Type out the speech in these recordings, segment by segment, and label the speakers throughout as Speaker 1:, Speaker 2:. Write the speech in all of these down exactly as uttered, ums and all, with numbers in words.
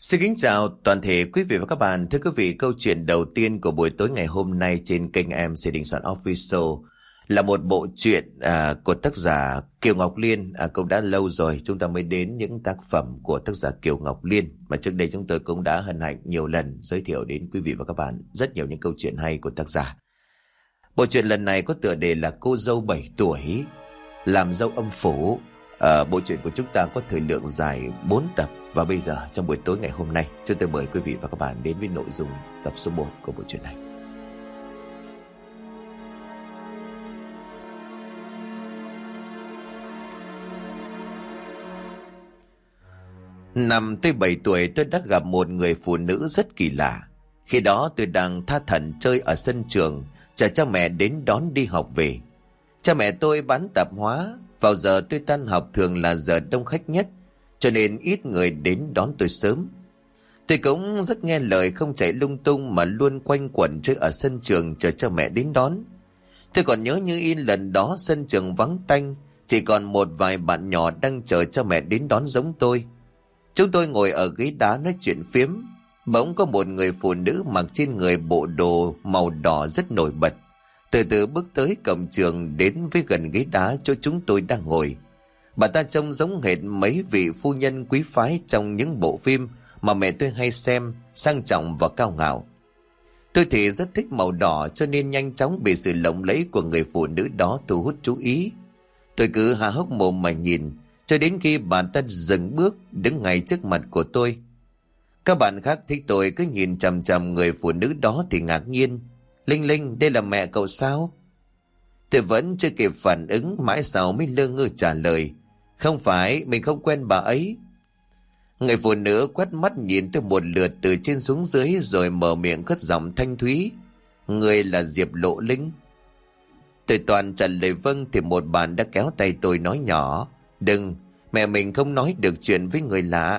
Speaker 1: Xin kính chào toàn thể quý vị và các bạn. Thưa quý vị, câu chuyện đầu tiên của buổi tối ngày hôm nay trên kênh em xê Đình Soạn Official là một bộ truyện à, của tác giả Kiều Ngọc Liên. À, cũng đã lâu rồi chúng ta mới đến những tác phẩm của tác giả Kiều Ngọc Liên, mà trước đây chúng tôi cũng đã hân hạnh nhiều lần giới thiệu đến quý vị và các bạn rất nhiều những câu chuyện hay của tác giả. Bộ truyện lần này có tựa đề là Cô dâu bảy tuổi làm dâu âm phủ. À, bộ truyện của chúng ta có thời lượng dài bốn tập. Và bây giờ trong buổi tối ngày hôm nay, chúng tôi mời quý vị và các bạn đến với nội dung tập số một của bộ truyện này. Năm tôi bảy tuổi, tôi đã gặp một người phụ nữ rất kỳ lạ. Khi đó tôi đang tha thẩn chơi ở sân trường, chờ cha mẹ đến đón đi học về. Cha mẹ tôi bán tạp hóa, vào giờ tôi tan học thường là giờ đông khách nhất, cho nên ít người đến đón tôi sớm. Tôi cũng rất nghe lời, không chạy lung tung mà luôn quanh quẩn chơi ở sân trường chờ cha mẹ đến đón. Tôi còn nhớ như in lần đó sân trường vắng tanh, chỉ còn một vài bạn nhỏ đang chờ cha mẹ đến đón giống tôi. Chúng tôi ngồi ở ghế đá nói chuyện phiếm. Bỗng có một người phụ nữ mặc trên người bộ đồ màu đỏ rất nổi bật từ từ bước tới cổng trường, đến với gần ghế đá chỗ chúng tôi đang ngồi. Bà ta trông giống hệt mấy vị phu nhân quý phái trong những bộ phim mà mẹ tôi hay xem, sang trọng và cao ngạo. Tôi thì rất thích màu đỏ, cho nên nhanh chóng bị sự lộng lẫy của người phụ nữ đó thu hút chú ý. Tôi cứ há hốc mồm mà nhìn, cho đến khi bà ta dừng bước đứng ngay trước mặt của tôi. Các bạn khác thấy tôi cứ nhìn chằm chằm người phụ nữ đó thì ngạc nhiên. Linh Linh, đây là mẹ cậu sao? Tôi vẫn chưa kịp phản ứng, mãi sau mới lơ ngơ trả lời. Không phải, mình không quen bà ấy. Người phụ nữ quét mắt nhìn tôi một lượt từ trên xuống dưới, rồi mở miệng cất giọng thanh thúy. Người là Diệp Lộ Linh. Tôi toàn trả lời vâng thì một bạn đã kéo tay tôi nói nhỏ. Đừng, mẹ mình không nói được chuyện với người lạ.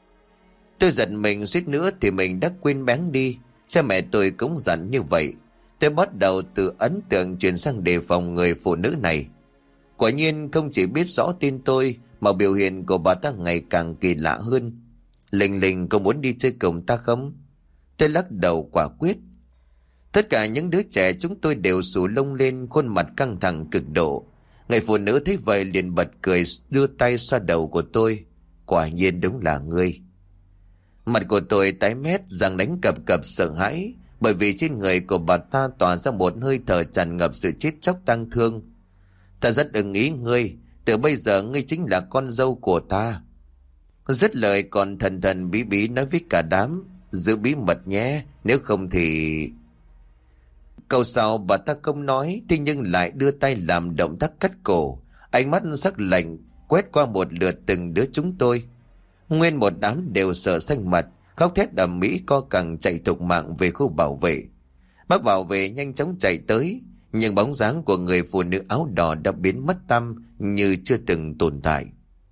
Speaker 1: Tôi giận mình suýt nữa thì mình đã quên bén đi. Cha mẹ tôi cũng dặn như vậy. Tôi bắt đầu từ ấn tượng chuyển sang đề phòng người phụ nữ này. Quả nhiên không chỉ biết rõ tin tôi mà biểu hiện của bà ta ngày càng kỳ lạ hơn. Linh Linh, có muốn đi chơi cùng ta không? Tôi lắc đầu quả quyết. Tất cả những đứa trẻ chúng tôi đều xù lông lên, khuôn mặt căng thẳng cực độ. Người phụ nữ thấy vậy liền bật cười, đưa tay xoa đầu của tôi. Quả nhiên đúng là ngươi. Mặt của tôi tái mét, răng đánh cập cập sợ hãi, bởi vì trên người của bà ta tỏa ra một hơi thở tràn ngập sự chết chóc tang thương. Ta rất ưng ý ngươi, từ bây giờ ngươi chính là con dâu của ta. Dứt lời còn thần thần bí bí nói với cả đám, giữ bí mật nhé, nếu không thì... Câu sau bà ta không nói, thế nhưng lại đưa tay làm động tác cắt cổ, ánh mắt sắc lạnh quét qua một lượt từng đứa chúng tôi. Nguyên một đám đều sợ xanh mặt, khóc thét ầm ĩ, co cẳng chạy thục mạng về khu bảo vệ. Bác bảo vệ nhanh chóng chạy tới, nhưng bóng dáng của người phụ nữ áo đỏ đã biến mất tăm như chưa từng tồn tại.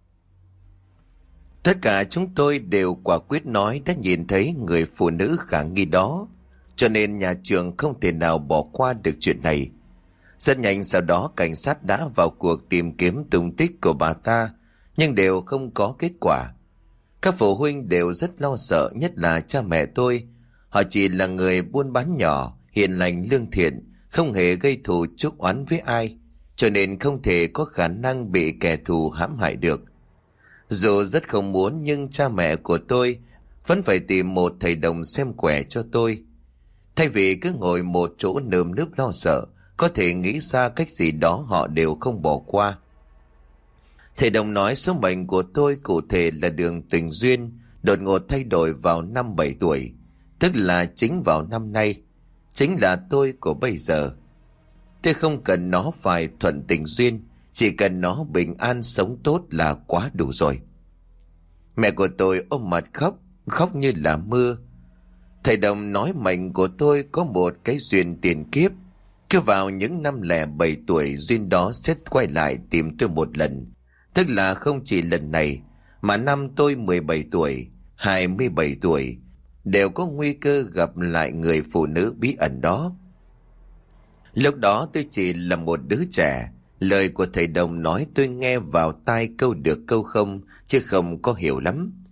Speaker 1: Tất cả chúng tôi đều quả quyết nói đã nhìn thấy người phụ nữ khả nghi đó, cho nên nhà trường không thể nào bỏ qua được chuyện này. Rất nhanh sau đó cảnh sát đã vào cuộc tìm kiếm tung tích của bà ta, nhưng đều không có kết quả. Các phụ huynh đều rất lo sợ, nhất là cha mẹ tôi. Họ chỉ là người buôn bán nhỏ, hiền lành lương thiện, không hề gây thù chuốc oán với ai, cho nên không thể có khả năng bị kẻ thù hãm hại được. Dù rất không muốn, nhưng cha mẹ của tôi vẫn phải tìm một thầy đồng xem quẻ cho tôi. Thay vì cứ ngồi một chỗ nơm nớp lo sợ, có thể nghĩ ra cách gì đó họ đều không bỏ qua. Thầy đồng nói số mệnh của tôi cụ thể là đường tình duyên đột ngột thay đổi vào năm bảy tuổi, tức là chính vào năm nay, chính là tôi của bây giờ. Tôi không cần nó phải thuận tình duyên, chỉ cần nó bình an sống tốt là quá đủ rồi. Mẹ của tôi ôm mặt khóc, khóc như là mưa. Thầy đồng nói mệnh của tôi có một cái duyên tiền kiếp, cứ vào những năm lẻ bảy tuổi duyên đó sẽ quay lại tìm tôi một lần. Tức là không chỉ lần này, mà năm tôi mười bảy tuổi, hai mươi bảy tuổi, đều có nguy cơ gặp lại người phụ nữ bí ẩn đó. Lúc đó tôi chỉ là một đứa trẻ, lời của thầy đồng nói tôi nghe vào tai câu được câu không, chứ không có hiểu lắm.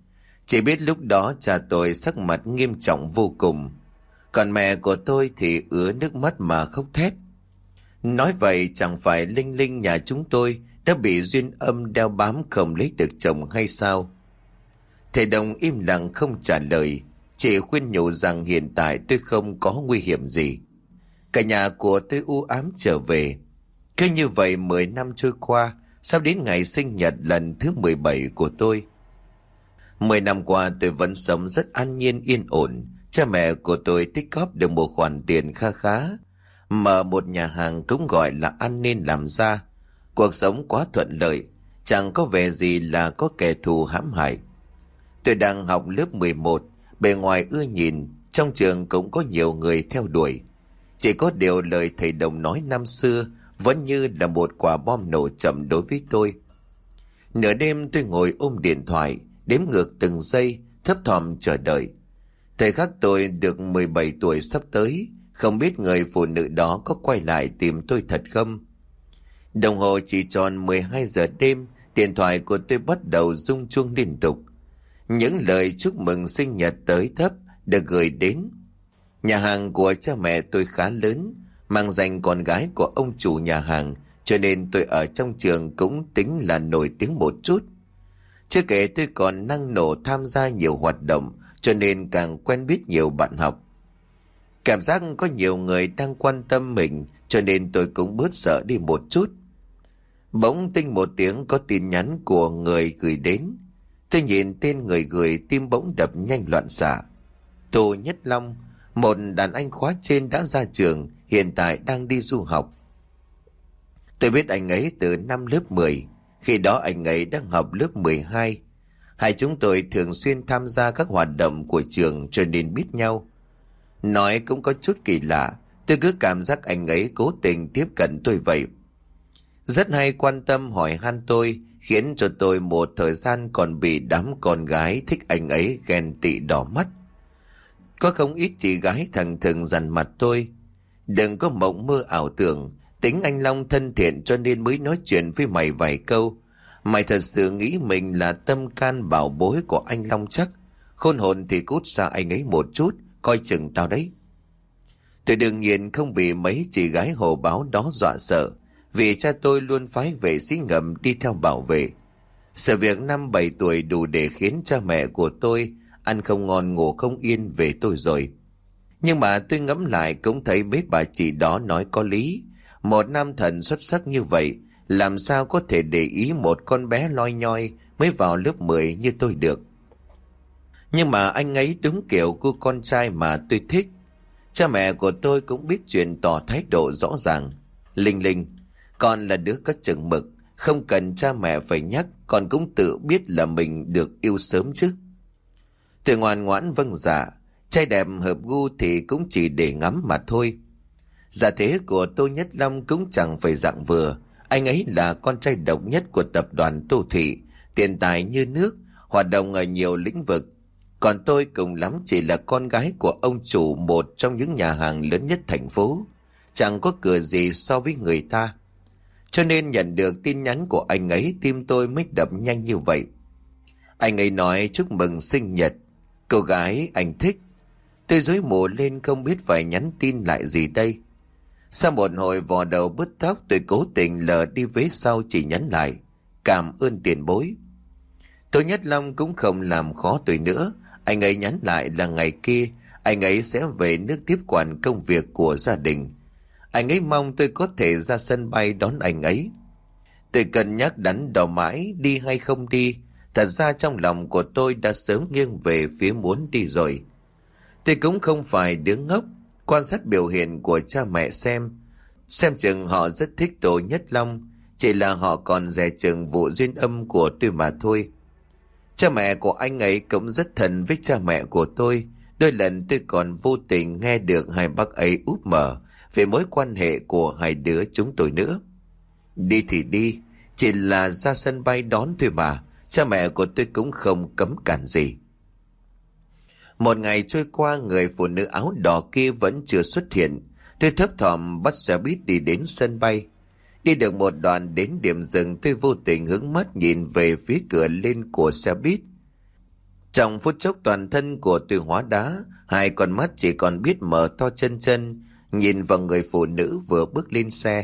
Speaker 1: Chỉ biết lúc đó cha tôi sắc mặt nghiêm trọng vô cùng, còn mẹ của tôi thì ứa nước mắt mà khóc thét. Nói vậy chẳng phải Linh Linh nhà chúng tôi đã bị duyên âm đeo bám không lấy được chồng hay sao? Thầy Đồng im lặng không trả lời, chỉ khuyên nhủ rằng hiện tại tôi không có nguy hiểm gì. Cả nhà của tôi u ám trở về. Cứ như vậy mười năm trôi qua, sắp đến ngày sinh nhật lần thứ mười bảy của tôi. Mười năm qua tôi vẫn sống rất an nhiên yên ổn. Cha mẹ của tôi tích góp được một khoản tiền kha khá, mở một nhà hàng cũng gọi là ăn nên làm ra. Cuộc sống quá thuận lợi, chẳng có vẻ gì là có kẻ thù hãm hại. Tôi đang học lớp mười một, bề ngoài ưa nhìn, trong trường cũng có nhiều người theo đuổi. Chỉ có điều lời thầy Đồng nói năm xưa vẫn như là một quả bom nổ chậm đối với tôi. Nửa đêm tôi ngồi ôm điện thoại, đếm ngược từng giây, thấp thỏm chờ đợi. Thời khắc tôi được mười bảy tuổi sắp tới, không biết người phụ nữ đó có quay lại tìm tôi thật không. Đồng hồ chỉ tròn mười hai giờ đêm, điện thoại của tôi bắt đầu rung chuông liên tục. Những lời chúc mừng sinh nhật tới thấp được gửi đến. Nhà hàng của cha mẹ tôi khá lớn, mang danh con gái của ông chủ nhà hàng, cho nên tôi ở trong trường cũng tính là nổi tiếng một chút. Chưa kể tôi còn năng nổ tham gia nhiều hoạt động, cho nên càng quen biết nhiều bạn học. Cảm giác có nhiều người đang quan tâm mình, cho nên tôi cũng bớt sợ đi một chút. Bỗng tinh một tiếng có tin nhắn của người gửi đến. Tôi nhìn tên người gửi, tim bỗng đập nhanh loạn xạ. Tô Nhất Long, một đàn anh khóa trên đã ra trường, hiện tại đang đi du học. Tôi biết anh ấy từ năm lớp mười, khi đó anh ấy đang học lớp mười hai. Hai chúng tôi thường xuyên tham gia các hoạt động của trường cho nên biết nhau. Nói cũng có chút kỳ lạ, tôi cứ cảm giác anh ấy cố tình tiếp cận tôi vậy. Rất hay quan tâm hỏi han tôi, khiến cho tôi một thời gian còn bị đám con gái thích anh ấy ghen tị đỏ mắt. Có không ít chị gái thẳng thừng dằn mặt tôi: đừng có mộng mơ ảo tưởng, tính anh Long thân thiện cho nên mới nói chuyện với mày vài câu. Mày thật sự nghĩ mình là tâm can bảo bối của anh Long chắc? Khôn hồn thì cút xa anh ấy một chút, coi chừng tao đấy. Tôi đương nhiên không bị mấy chị gái hồ báo đó dọa sợ, vì cha tôi luôn phái vệ sĩ ngầm đi theo bảo vệ. Sự việc năm bảy tuổi đủ để khiến cha mẹ của tôi ăn không ngon ngủ không yên về tôi rồi. Nhưng mà tôi ngẫm lại cũng thấy mấy bà chị đó nói có lý. Một nam thần xuất sắc như vậy, làm sao có thể để ý một con bé loi nhoi mới vào lớp mười như tôi được. Nhưng mà anh ấy đúng kiểu cô con trai mà tôi thích. Cha mẹ của tôi cũng biết chuyện, tỏ thái độ rõ ràng: Linh Linh, con là đứa có chừng mực, không cần cha mẹ phải nhắc, con cũng tự biết là mình được yêu sớm chứ. Tôi ngoan ngoãn vâng dạ. Trai đẹp hợp gu thì cũng chỉ để ngắm mà thôi. Giả thế của Tô Nhất Long cũng chẳng phải dạng vừa. Anh ấy là con trai độc nhất của tập đoàn Tô Thị, tiền tài như nước, hoạt động ở nhiều lĩnh vực. Còn tôi cùng lắm chỉ là con gái của ông chủ một trong những nhà hàng lớn nhất thành phố, chẳng có cửa gì so với người ta. Cho nên nhận được tin nhắn của anh ấy, tim tôi mới đập nhanh như vậy. Anh ấy nói chúc mừng sinh nhật, cô gái anh thích. Tôi rối mù lên không biết phải nhắn tin lại gì đây. Sau một hồi vò đầu bứt tóc, tôi cố tình lờ đi vế sau chỉ nhắn lại: cảm ơn tiền bối. Tô Nhất Long cũng không làm khó tôi nữa. Anh ấy nhắn lại là ngày kia anh ấy sẽ về nước tiếp quản công việc của gia đình. Anh ấy mong tôi có thể ra sân bay đón anh ấy. Tôi cân nhắc đắn đo mãi đi hay không đi. Thật ra trong lòng của tôi đã sớm nghiêng về phía muốn đi rồi. Tôi cũng không phải đứa ngốc, quan sát biểu hiện của cha mẹ xem. Xem chừng họ rất thích Tô Nhất Long, chỉ là họ còn dè chừng vụ duyên âm của tôi mà thôi. Cha mẹ của anh ấy cũng rất thân với cha mẹ của tôi. Đôi lần tôi còn vô tình nghe được hai bác ấy úp mở về mối quan hệ của hai đứa chúng tôi nữa. Đi thì đi, chỉ là ra sân bay đón thôi mà, cha mẹ của tôi cũng không cấm cản gì. Một ngày trôi qua, người phụ nữ áo đỏ kia vẫn chưa xuất hiện. Tôi thấp thỏm bắt xe buýt đi đến sân bay. Đi được một đoạn đến điểm dừng, tôi vô tình hướng mắt nhìn về phía cửa lên của xe buýt. Trong phút chốc toàn thân của tôi hóa đá, hai con mắt chỉ còn biết mở to chân chân, nhìn vào người phụ nữ vừa bước lên xe.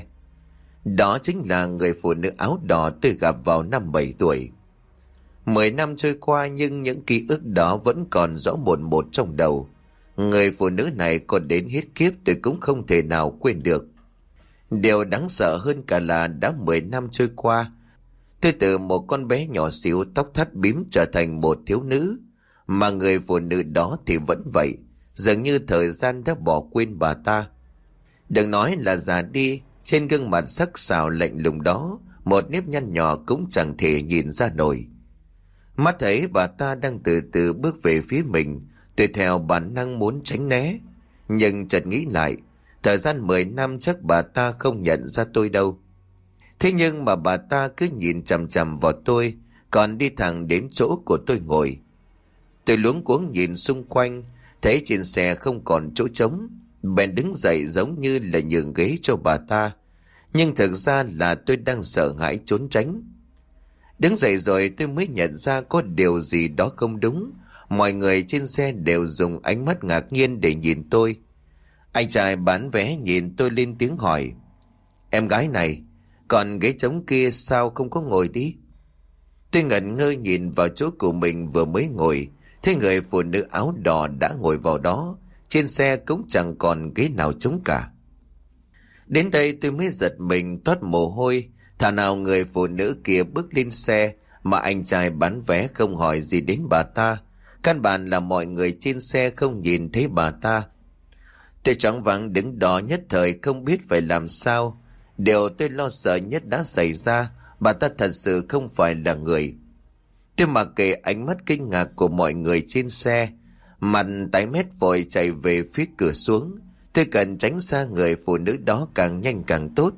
Speaker 1: Đó chính là người phụ nữ áo đỏ tôi gặp vào năm bảy tuổi. Mười năm trôi qua nhưng những ký ức đó vẫn còn rõ mồn một trong đầu. Người phụ nữ này còn đến hết kiếp tôi cũng không thể nào quên được. Điều đáng sợ hơn cả là đã mười năm trôi qua, tôi từ một con bé nhỏ xíu tóc thắt bím trở thành một thiếu nữ, mà người phụ nữ đó thì vẫn vậy, dường như thời gian đã bỏ quên bà ta. Đừng nói là già đi, trên gương mặt sắc sảo lạnh lùng đó, một nếp nhăn nhỏ cũng chẳng thể nhìn ra nổi. Mắt thấy bà ta đang từ từ bước về phía mình, tôi theo bản năng muốn tránh né, nhưng chợt nghĩ lại, thời gian mười năm chắc bà ta không nhận ra tôi đâu. Thế nhưng mà bà ta cứ nhìn chằm chằm vào tôi, còn đi thẳng đến chỗ của tôi ngồi. Tôi luống cuống nhìn xung quanh, thấy trên xe không còn chỗ trống, bèn đứng dậy giống như là nhường ghế cho bà ta. Nhưng thực ra là tôi đang sợ hãi trốn tránh. Đứng dậy rồi tôi mới nhận ra có điều gì đó không đúng. Mọi người trên xe đều dùng ánh mắt ngạc nhiên để nhìn tôi. Anh trai bán vé nhìn tôi lên tiếng hỏi: "Em gái này, còn ghế trống kia sao không có ngồi đi?" Tôi ngẩn ngơ nhìn vào chỗ của mình vừa mới ngồi, thấy người phụ nữ áo đỏ đã ngồi vào đó. Trên xe cũng chẳng còn ghế nào trống cả. Đến đây tôi mới giật mình toát mồ hôi. Thảo nào người phụ nữ kia bước lên xe mà anh trai bán vé không hỏi gì đến bà ta. Căn bản là mọi người trên xe không nhìn thấy bà ta. Tôi choáng váng đứng đó nhất thời không biết phải làm sao. Điều tôi lo sợ nhất đã xảy ra, bà ta thật sự không phải là người. Tôi mặc kệ ánh mắt kinh ngạc của mọi người trên xe, mặt tái mét vội chạy về phía cửa xuống. Tôi cần tránh xa người phụ nữ đó càng nhanh càng tốt.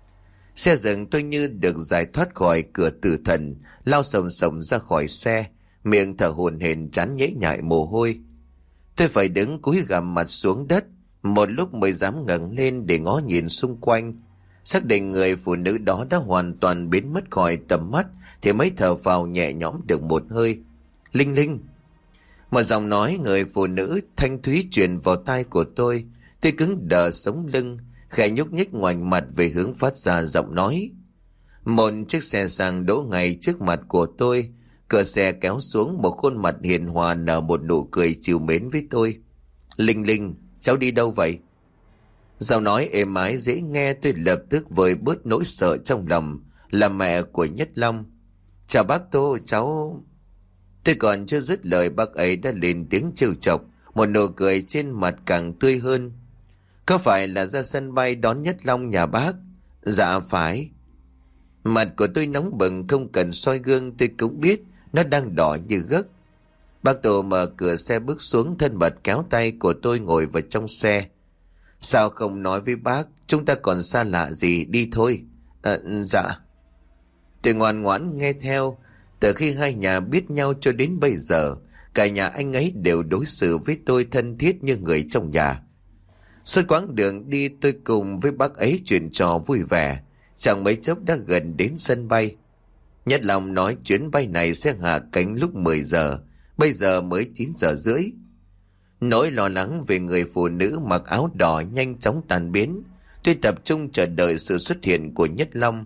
Speaker 1: Xe dừng, tôi như được giải thoát khỏi cửa tử thần, lao sồng sồng ra khỏi xe, miệng thở hổn hển, trán nhễ nhại mồ hôi. Tôi phải đứng cúi gằm mặt xuống đất, một lúc mới dám ngẩng lên để ngó nhìn xung quanh. Xác định người phụ nữ đó đã hoàn toàn biến mất khỏi tầm mắt thì mới thở phào nhẹ nhõm được một hơi. "Linh Linh." Một giọng nói người phụ nữ thanh thúy truyền vào tai của tôi. Tôi cứng đờ sống lưng, khẽ nhúc nhích ngoảnh mặt về hướng phát ra giọng nói. Một chiếc xe sang đỗ ngay trước mặt của tôi. Cửa xe kéo xuống, một khuôn mặt hiền hòa nở một nụ cười trìu mến với tôi. "Linh Linh, cháu đi đâu vậy?" Giọng nói êm ái dễ nghe, tôi lập tức vơi bớt nỗi sợ trong lòng. Là mẹ của Nhất Long. "Chào bác Tô, cháu..." Tôi còn chưa dứt lời, bác ấy đã lên tiếng trêu chọc, một nụ cười trên mặt càng tươi hơn. "Có phải là ra sân bay đón Nhất Long nhà bác?" "Dạ phải." Mặt của tôi nóng bừng, không cần soi gương tôi cũng biết nó đang đỏ như gấc. Bác Tô mở cửa xe bước xuống, thân mật kéo tay của tôi ngồi vào trong xe. "Sao không nói với bác, chúng ta còn xa lạ gì, đi thôi." À, "Dạ." Tôi ngoan ngoãn nghe theo. Từ khi hai nhà biết nhau cho đến bây giờ, cả nhà anh ấy đều đối xử với tôi thân thiết như người trong nhà. Suốt quãng đường đi tôi cùng với bác ấy chuyện trò vui vẻ, chẳng mấy chốc đã gần đến sân bay. Nhất Long nói chuyến bay này sẽ hạ cánh lúc mười giờ, bây giờ mới chín giờ rưỡi. Nỗi lo lắng về người phụ nữ mặc áo đỏ nhanh chóng tan biến. Tôi tập trung chờ đợi sự xuất hiện của Nhất Long.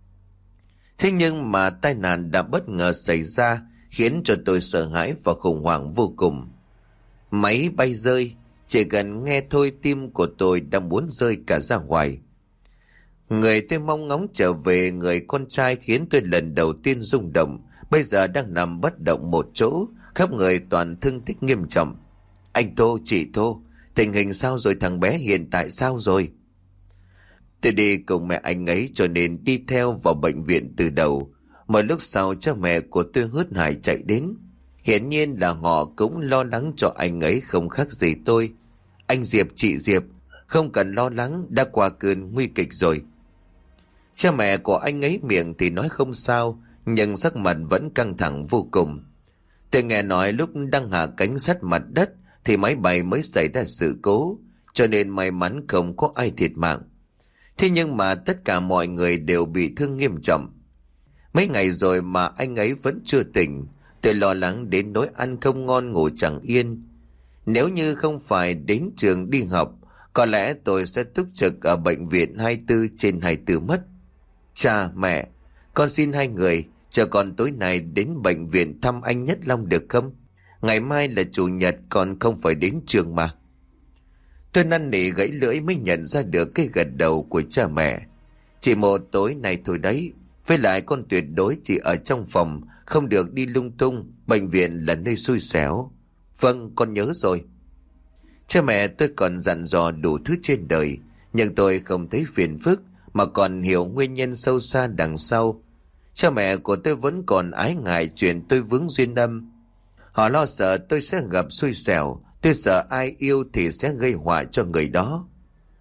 Speaker 1: Thế nhưng mà tai nạn đã bất ngờ xảy ra, khiến cho tôi sợ hãi và khủng hoảng vô cùng. Máy bay rơi, chỉ cần nghe thôi tim của tôi đã muốn rơi cả ra ngoài. Người tôi mong ngóng trở về, người con trai khiến tôi lần đầu tiên rung động, bây giờ đang nằm bất động một chỗ, khắp người toàn thương tích nghiêm trọng. "Anh Tô, chị Tô, tình hình sao rồi, thằng bé hiện tại sao rồi?" Tôi đi cùng mẹ anh ấy cho nên đi theo vào bệnh viện từ đầu. Một lúc sau cha mẹ của tôi hớt hải chạy đến. Hiển nhiên là họ cũng lo lắng cho anh ấy không khác gì tôi. "Anh Diệp, chị Diệp, không cần lo lắng, đã qua cơn nguy kịch rồi." Cha mẹ của anh ấy miệng thì nói không sao, nhưng sắc mặt vẫn căng thẳng vô cùng. Tôi nghe nói lúc đang hạ cánh sát mặt đất thì máy bay mới xảy ra sự cố, cho nên may mắn không có ai thiệt mạng. Thế nhưng mà tất cả mọi người đều bị thương nghiêm trọng. Mấy ngày rồi mà anh ấy vẫn chưa tỉnh. Tôi lo lắng đến nỗi ăn không ngon ngủ chẳng yên. Nếu như không phải đến trường đi học, có lẽ tôi sẽ túc trực ở bệnh viện hai mươi tư trên hai mươi tư mất. Cha, mẹ, con xin hai người chờ con tối nay đến bệnh viện thăm anh Nhất Long được không? Ngày mai là chủ nhật, con không phải đến trường mà. Tôi năn nỉ gãy lưỡi mới nhận ra được cái gật đầu của cha mẹ. Chỉ một tối nay thôi đấy. Với lại con tuyệt đối chỉ ở trong phòng, không được đi lung tung. Bệnh viện là nơi xui xẻo. Vâng, con nhớ rồi. Cha mẹ tôi còn dặn dò đủ thứ trên đời, nhưng tôi không thấy phiền phức mà còn hiểu nguyên nhân sâu xa đằng sau. Cha mẹ của tôi vẫn còn ái ngại chuyện tôi vướng duyên âm. Họ lo sợ tôi sẽ gặp xui xẻo. Tôi sợ ai yêu thì sẽ gây họa cho người đó.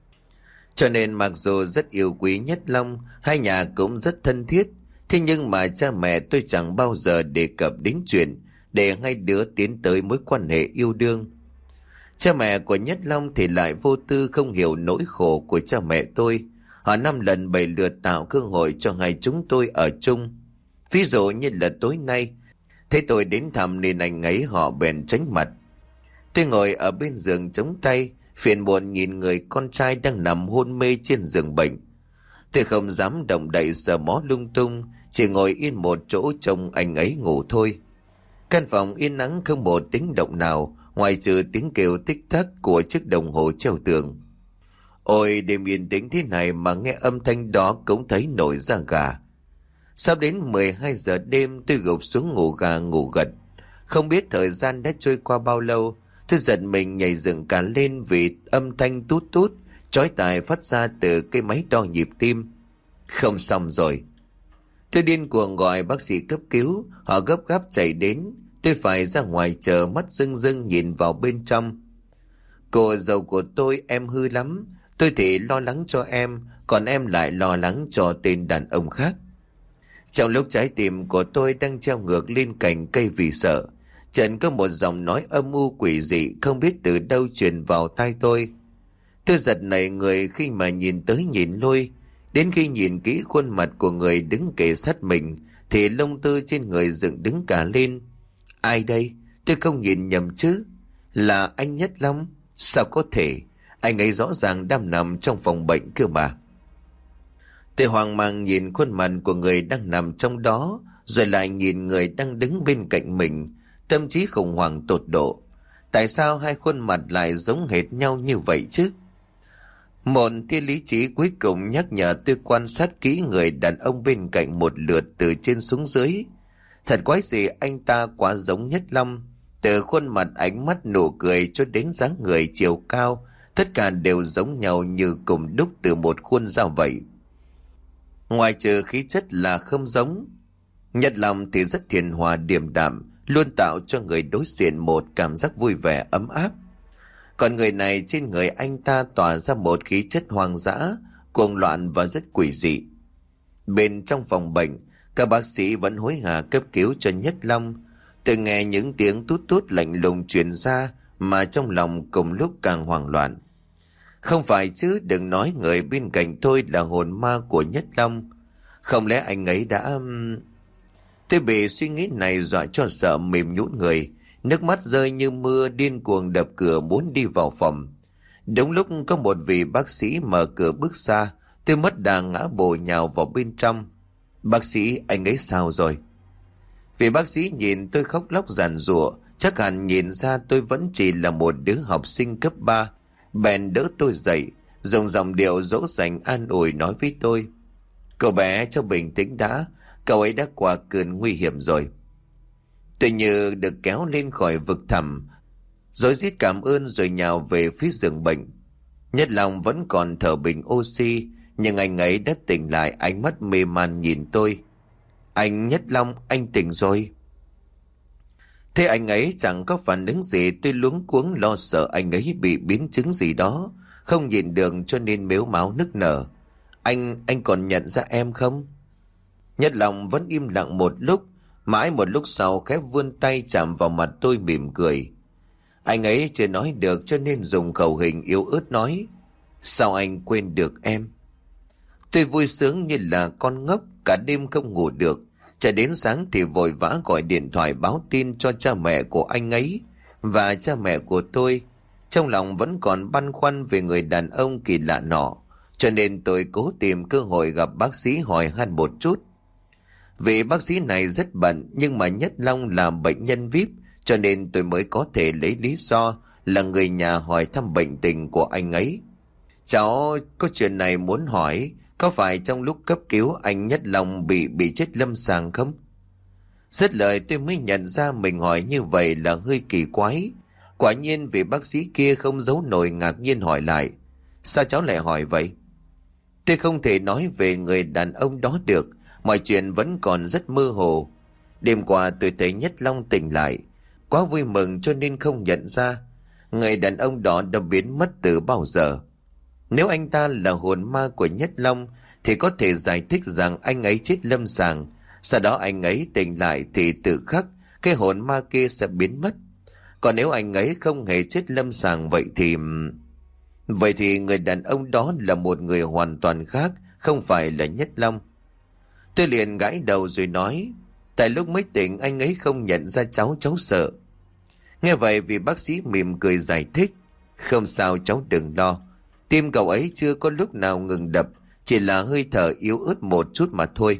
Speaker 1: Cho nên mặc dù rất yêu quý Nhất Long, hai nhà cũng rất thân thiết, thế nhưng mà cha mẹ tôi chẳng bao giờ đề cập đến chuyện để hai đứa tiến tới mối quan hệ yêu đương. Cha mẹ của Nhất Long thì lại vô tư, không hiểu nỗi khổ của cha mẹ tôi. Họ năm lần bảy lượt tạo cơ hội cho hai chúng tôi ở chung. Ví dụ như là tối nay, thấy tôi đến thăm nên anh ấy họ bèn tránh mặt. Tôi ngồi ở bên giường chống tay, phiền muộn nhìn người con trai đang nằm hôn mê trên giường bệnh. Tôi không dám động đậy sờ mó lung tung, chỉ ngồi yên một chỗ trông anh ấy ngủ thôi. Căn phòng yên ắng không một tiếng động nào, ngoài trừ tiếng kêu tích tắc của chiếc đồng hồ treo tường. Ôi, đêm yên tĩnh thế này mà nghe âm thanh đó cũng thấy nổi da gà. Sắp đến mười hai giờ đêm, tôi gục xuống ngủ gà ngủ gật. Không biết thời gian đã trôi qua bao lâu, tôi giật mình nhảy dựng cả lên vì âm thanh tút tút chói tai phát ra từ cái máy đo nhịp tim. Không xong rồi. Tôi điên cuồng gọi bác sĩ cấp cứu. Họ gấp gáp chạy đến. Tôi phải ra ngoài chờ, mắt rưng rưng nhìn vào bên trong. Cô dâu của tôi, em hư lắm. Tôi thì lo lắng cho em, còn em lại lo lắng cho tên đàn ông khác. Trong lúc trái tim của tôi đang treo ngược lên cành cây vì sợ, chợt có một giọng nói âm u quỷ dị không biết từ đâu truyền vào tai tôi. Tôi giật nảy người khi mà nhìn tới nhìn lui. Đến khi nhìn kỹ khuôn mặt của người đứng kề sát mình thì lông tơ trên người dựng đứng cả lên. Ai đây? Tôi không nhìn nhầm chứ? Là anh Nhất Long. Sao có thể? Anh ấy rõ ràng đang nằm trong phòng bệnh cơ mà. Tôi hoang mang nhìn khuôn mặt của người đang nằm trong đó, rồi lại nhìn người đang đứng bên cạnh mình, tâm trí khủng hoảng tột độ. Tại sao hai khuôn mặt lại giống hệt nhau như vậy chứ? Một tia lý trí cuối cùng nhắc nhở tôi quan sát kỹ người đàn ông bên cạnh một lượt từ trên xuống dưới. Thật quái gì, anh ta quá giống Nhất Long. Từ khuôn mặt, ánh mắt, nụ cười cho đến dáng người chiều cao, tất cả đều giống nhau như cùng đúc từ một khuôn dao vậy. Ngoài trừ khí chất là không giống. Nhất Long thì rất hiền hòa điềm đạm, luôn tạo cho người đối diện một cảm giác vui vẻ ấm áp. Còn người này, trên người anh ta tỏa ra một khí chất hoang dã, cuồng loạn và rất quỷ dị. Bên trong phòng bệnh, các bác sĩ vẫn hối hả cấp cứu cho Nhất Long. Tôi nghe những tiếng tút tút lạnh lùng truyền ra mà trong lòng cùng lúc càng hoảng loạn. Không phải chứ, đừng nói người bên cạnh tôi là hồn ma của Nhất Long. Không lẽ anh ấy đã... Tôi bị suy nghĩ này dọa cho sợ mềm nhũn người, nước mắt rơi như mưa, điên cuồng đập cửa muốn đi vào phòng. Đúng lúc có một vị bác sĩ mở cửa bước ra, tôi mất đà ngã bổ nhào vào bên trong. Bác sĩ, anh ấy sao rồi? Vị bác sĩ nhìn tôi khóc lóc giàn giụa, chắc hẳn nhìn ra tôi vẫn chỉ là một đứa học sinh cấp ba. Bèn đỡ tôi dậy, dùng giọng điệu dỗ dành an ủi nói với tôi: Cậu bé cho bình tĩnh đã, cậu ấy đã qua cơn nguy hiểm rồi. Tôi như được kéo lên khỏi vực thẳm, rối rít cảm ơn rồi nhào về phía giường bệnh. Nhất Long vẫn còn thở bình oxy, nhưng anh ấy đã tỉnh lại, ánh mắt mê man nhìn tôi. Anh Nhất Long, anh tỉnh rồi. Thế anh ấy chẳng có phản ứng gì, tôi luống cuống lo sợ anh ấy bị biến chứng gì đó, không nhìn được cho nên mếu máo nức nở. Anh, anh còn nhận ra em không? Nhất Long vẫn im lặng một lúc, mãi một lúc sau khẽ vươn tay chạm vào mặt tôi mỉm cười. Anh ấy chưa nói được cho nên dùng khẩu hình yếu ớt nói: Sao anh quên được em? Tôi vui sướng như là con ngốc, cả đêm không ngủ được, Chờ đến sáng thì vội vã gọi điện thoại báo tin cho cha mẹ của anh ấy và cha mẹ của tôi. Trong lòng vẫn còn băn khoăn về người đàn ông kỳ lạ nọ, cho nên tôi cố tìm cơ hội gặp bác sĩ hỏi han một chút. Vì bác sĩ này rất bận, nhưng mà Nhất Long là bệnh nhân vi ai pi, cho nên tôi mới có thể lấy lý do là người nhà hỏi thăm bệnh tình của anh ấy. Cháu có chuyện này muốn hỏi, có phải trong lúc cấp cứu anh Nhất Long bị bị chết lâm sàng không? Dứt lời tôi mới nhận ra mình hỏi như vậy là hơi kỳ quái. Quả nhiên vị bác sĩ kia không giấu nổi ngạc nhiên hỏi lại: sao cháu lại hỏi vậy? Tôi không thể nói về người đàn ông đó được, mọi chuyện vẫn còn rất mơ hồ. Đêm qua tôi thấy Nhất Long tỉnh lại, quá vui mừng cho nên không nhận ra người đàn ông đó đã biến mất từ bao giờ. Nếu anh ta là hồn ma của Nhất Long thì có thể giải thích rằng anh ấy chết lâm sàng, sau đó anh ấy tỉnh lại thì tự khắc cái hồn ma kia sẽ biến mất. Còn nếu anh ấy không hề chết lâm sàng vậy thì... Vậy thì người đàn ông đó là một người hoàn toàn khác, không phải là Nhất Long. Tôi liền gãi đầu rồi nói: tại lúc mới tỉnh anh ấy không nhận ra cháu, cháu sợ. Nghe vậy vì bác sĩ mỉm cười giải thích: không sao cháu đừng lo, tim cậu ấy chưa có lúc nào ngừng đập, chỉ là hơi thở yếu ớt một chút mà thôi.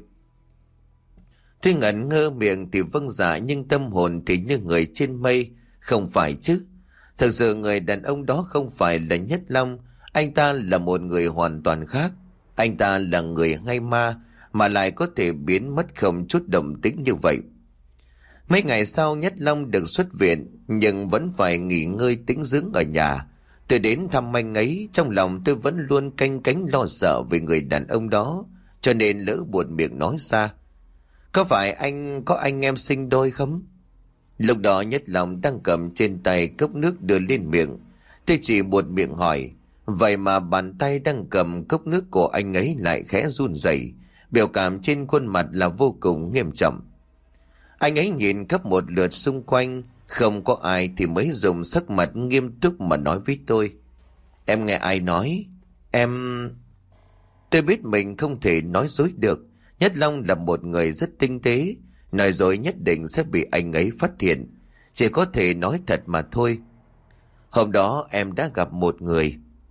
Speaker 1: Tôi ngẩn ngơ, miệng thì vâng dạ nhưng tâm hồn thì như người trên mây. Không phải chứ, thực sự người đàn ông đó không phải là Nhất Long, anh ta là một người hoàn toàn khác. Anh ta là người hay ma mà lại có thể biến mất không chút động tĩnh như vậy. Mấy ngày sau Nhất Long được xuất viện, nhưng vẫn phải nghỉ ngơi tĩnh dưỡng ở nhà. Tôi đến thăm anh ấy, trong lòng tôi vẫn luôn canh cánh lo sợ về người đàn ông đó, cho nên lỡ buột miệng nói ra: có phải anh có anh em sinh đôi không? Lúc đó Nhất Long đang cầm trên tay cốc nước đưa lên miệng. Tôi chỉ buột miệng hỏi, vậy mà bàn tay đang cầm cốc nước của anh ấy lại khẽ run rẩy, biểu cảm trên khuôn mặt là vô cùng nghiêm trọng. Anh ấy nhìn khắp một lượt xung quanh, không có ai thì mới dùng sắc mặt nghiêm túc mà nói với tôi: em nghe ai nói? Em... Tôi biết mình không thể nói dối được. Nhất Long là một người rất tinh tế, nói dối nhất định sẽ bị anh ấy phát hiện. Chỉ có thể nói thật mà thôi. Hôm đó em đã gặp một người.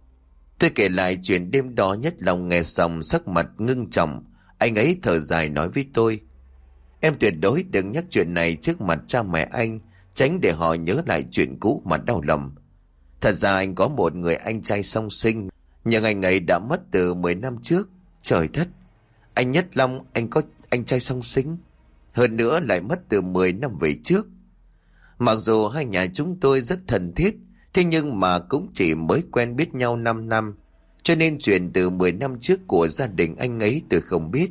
Speaker 1: Tôi kể lại chuyện đêm đó. Nhất Long nghe xong sắc mặt ngưng trọng. Anh ấy thở dài nói với tôi: em tuyệt đối đừng nhắc chuyện này trước mặt cha mẹ anh, tránh để họ nhớ lại chuyện cũ mà đau lòng. Thật ra anh có một người anh trai song sinh, nhưng anh ấy đã mất từ mười năm trước. Trời đất, anh Nhất Long, anh có anh trai song sinh? Hơn nữa lại mất từ mười năm về trước. Mặc dù hai nhà chúng tôi rất thân thiết, thế nhưng mà cũng chỉ mới quen biết nhau năm năm, cho nên chuyện từ mười năm trước của gia đình anh ấy tôi không biết.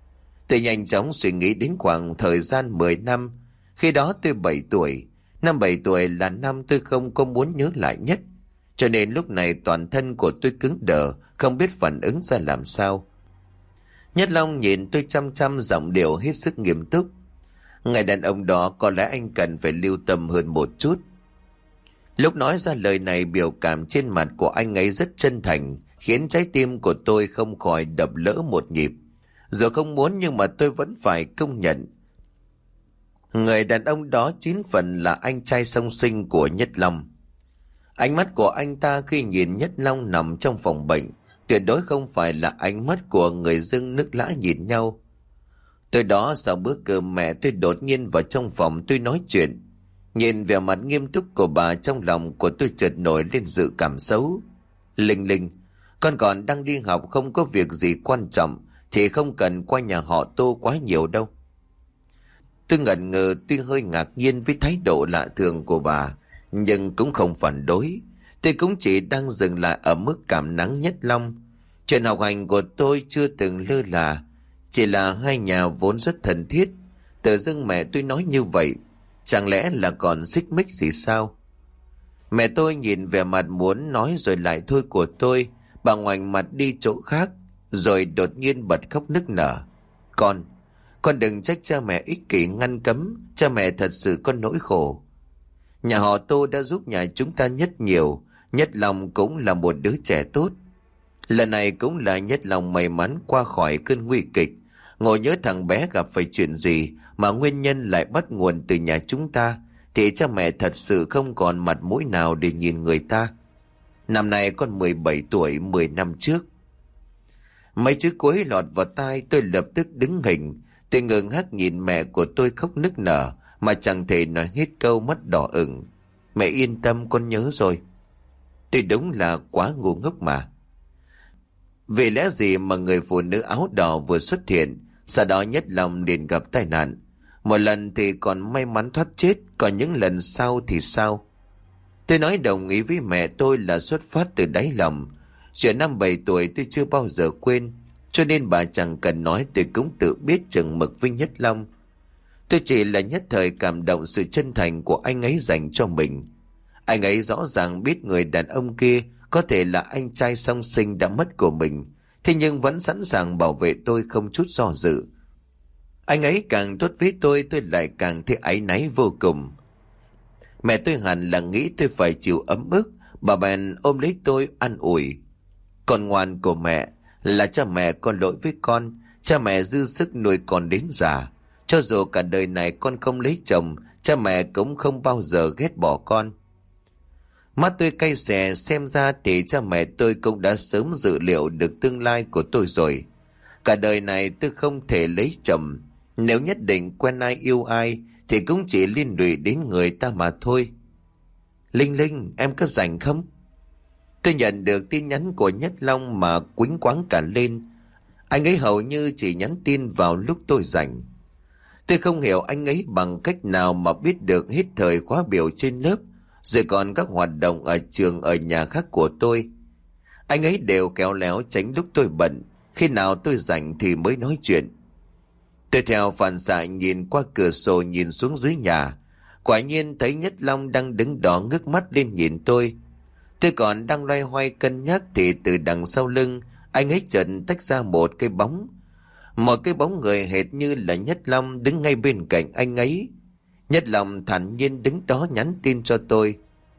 Speaker 1: Tôi nhanh chóng suy nghĩ đến khoảng thời gian mười năm. Khi đó tôi bảy tuổi. Năm bảy tuổi là năm tôi không có muốn nhớ lại nhất, cho nên lúc này toàn thân của tôi cứng đờ, không biết phản ứng ra làm sao. Nhất Long nhìn tôi chăm chăm, giọng điệu hết sức nghiêm túc: người đàn ông đó có lẽ anh cần phải lưu tâm hơn một chút. Lúc nói ra lời này, biểu cảm trên mặt của anh ấy rất chân thành, khiến trái tim của tôi không khỏi đập lỡ một nhịp. Dù không muốn nhưng mà tôi vẫn phải công nhận, người đàn ông đó chín phần là anh trai song sinh của Nhất Long. Ánh mắt của anh ta khi nhìn Nhất Long nằm trong phòng bệnh tuyệt đối không phải là ánh mắt của người dưng nước lã nhìn nhau. Tối đó sau bữa cơm, mẹ tôi đột nhiên vào trong phòng tôi nói chuyện. Nhìn vẻ mặt nghiêm túc của bà, trong lòng của tôi chợt nổi lên dự cảm xấu. Linh Linh, con còn đang đi học, không có việc gì quan trọng thì không cần qua nhà họ Tô quá nhiều đâu. Tôi ngẩn ngơ, tuy hơi ngạc nhiên với thái độ lạ thường của bà, nhưng cũng không phản đối. Tôi cũng chỉ đang dừng lại ở mức cảm nắng Nhất Long. Chuyện học hành của tôi chưa từng lơ là, chỉ là hai nhà vốn rất thân thiết. Tự dưng mẹ tôi nói như vậy, chẳng lẽ là còn xích mích gì sao? Mẹ tôi nhìn vẻ mặt muốn nói rồi lại thôi của tôi, bà ngoảnh mặt đi chỗ khác, rồi đột nhiên bật khóc nức nở. Con, con đừng trách cha mẹ ích kỷ ngăn cấm, cha mẹ thật sự có nỗi khổ. Nhà họ Tô đã giúp nhà chúng ta nhất nhiều, Nhất Long cũng là một đứa trẻ tốt. Lần này cũng là Nhất Long may mắn qua khỏi cơn nguy kịch, Ngồi nhớ thằng bé gặp phải chuyện gì mà nguyên nhân lại bắt nguồn từ nhà chúng ta, thì cha mẹ thật sự không còn mặt mũi nào để nhìn người ta. Năm nay con mười bảy tuổi, mười năm trước. Mấy chữ cuối lọt vào tai, tôi lập tức đứng hình. Tôi ngơ ngác nhìn mẹ của tôi khóc nức nở mà chẳng thể nói hết câu, mắt đỏ ửng. Mẹ yên tâm, con nhớ rồi. Tôi đúng là quá ngu ngốc mà. Vì lẽ gì mà người phụ nữ áo đỏ vừa xuất hiện, sau đó Nhất Long liền gặp tai nạn. Một lần thì còn may mắn thoát chết, còn những lần sau thì sao? Tôi nói đồng ý với mẹ tôi là xuất phát từ đáy lòng. Chuyện năm bảy tuổi tôi chưa bao giờ quên, cho nên bà chẳng cần nói tôi cũng tự biết chừng mực với Nhất Long. Tôi chỉ là nhất thời cảm động sự chân thành của anh ấy dành cho mình. Anh ấy rõ ràng biết người đàn ông kia có thể là anh trai song sinh đã mất của mình, thế nhưng vẫn sẵn sàng bảo vệ tôi không chút do dự. Anh ấy càng tốt với tôi, tôi lại càng thấy áy náy vô cùng. Mẹ tôi hẳn là nghĩ tôi phải chịu ấm ức, bà bèn ôm lấy tôi an ủi. Con ngoan của mẹ, là cha mẹ có lỗi với con, cha mẹ dư sức nuôi con đến già. Cho dù cả đời này con không lấy chồng, cha mẹ cũng không bao giờ ghét bỏ con. Mắt tôi cay xè, xem ra thì cha mẹ tôi cũng đã sớm dự liệu được tương lai của tôi rồi. Cả đời này tôi không thể lấy chồng, nếu nhất định quen ai yêu ai thì cũng chỉ liên lụy đến người ta mà thôi. Linh Linh, em có rảnh không? Tôi nhận được tin nhắn của Nhất Long mà quýnh quáng cả lên. Anh ấy hầu như chỉ nhắn tin vào lúc tôi rảnh. Tôi không hiểu anh ấy bằng cách nào mà biết được hết thời khóa biểu trên lớp, rồi còn các hoạt động ở trường, ở nhà khác của tôi. Anh ấy đều khéo léo tránh lúc tôi bận, khi nào tôi rảnh thì mới nói chuyện. Tôi theo phản xạ nhìn qua cửa sổ nhìn xuống dưới nhà. Quả nhiên thấy Nhất Long đang đứng đó ngước mắt lên nhìn tôi. Tôi còn đang loay hoay cân nhắc thì từ đằng sau lưng anh ấy chợt tách ra một cái bóng. Một cái bóng người hệt như là Nhất Long đứng ngay bên cạnh anh ấy. Nhất Long thản nhiên đứng đó nhắn tin cho tôi.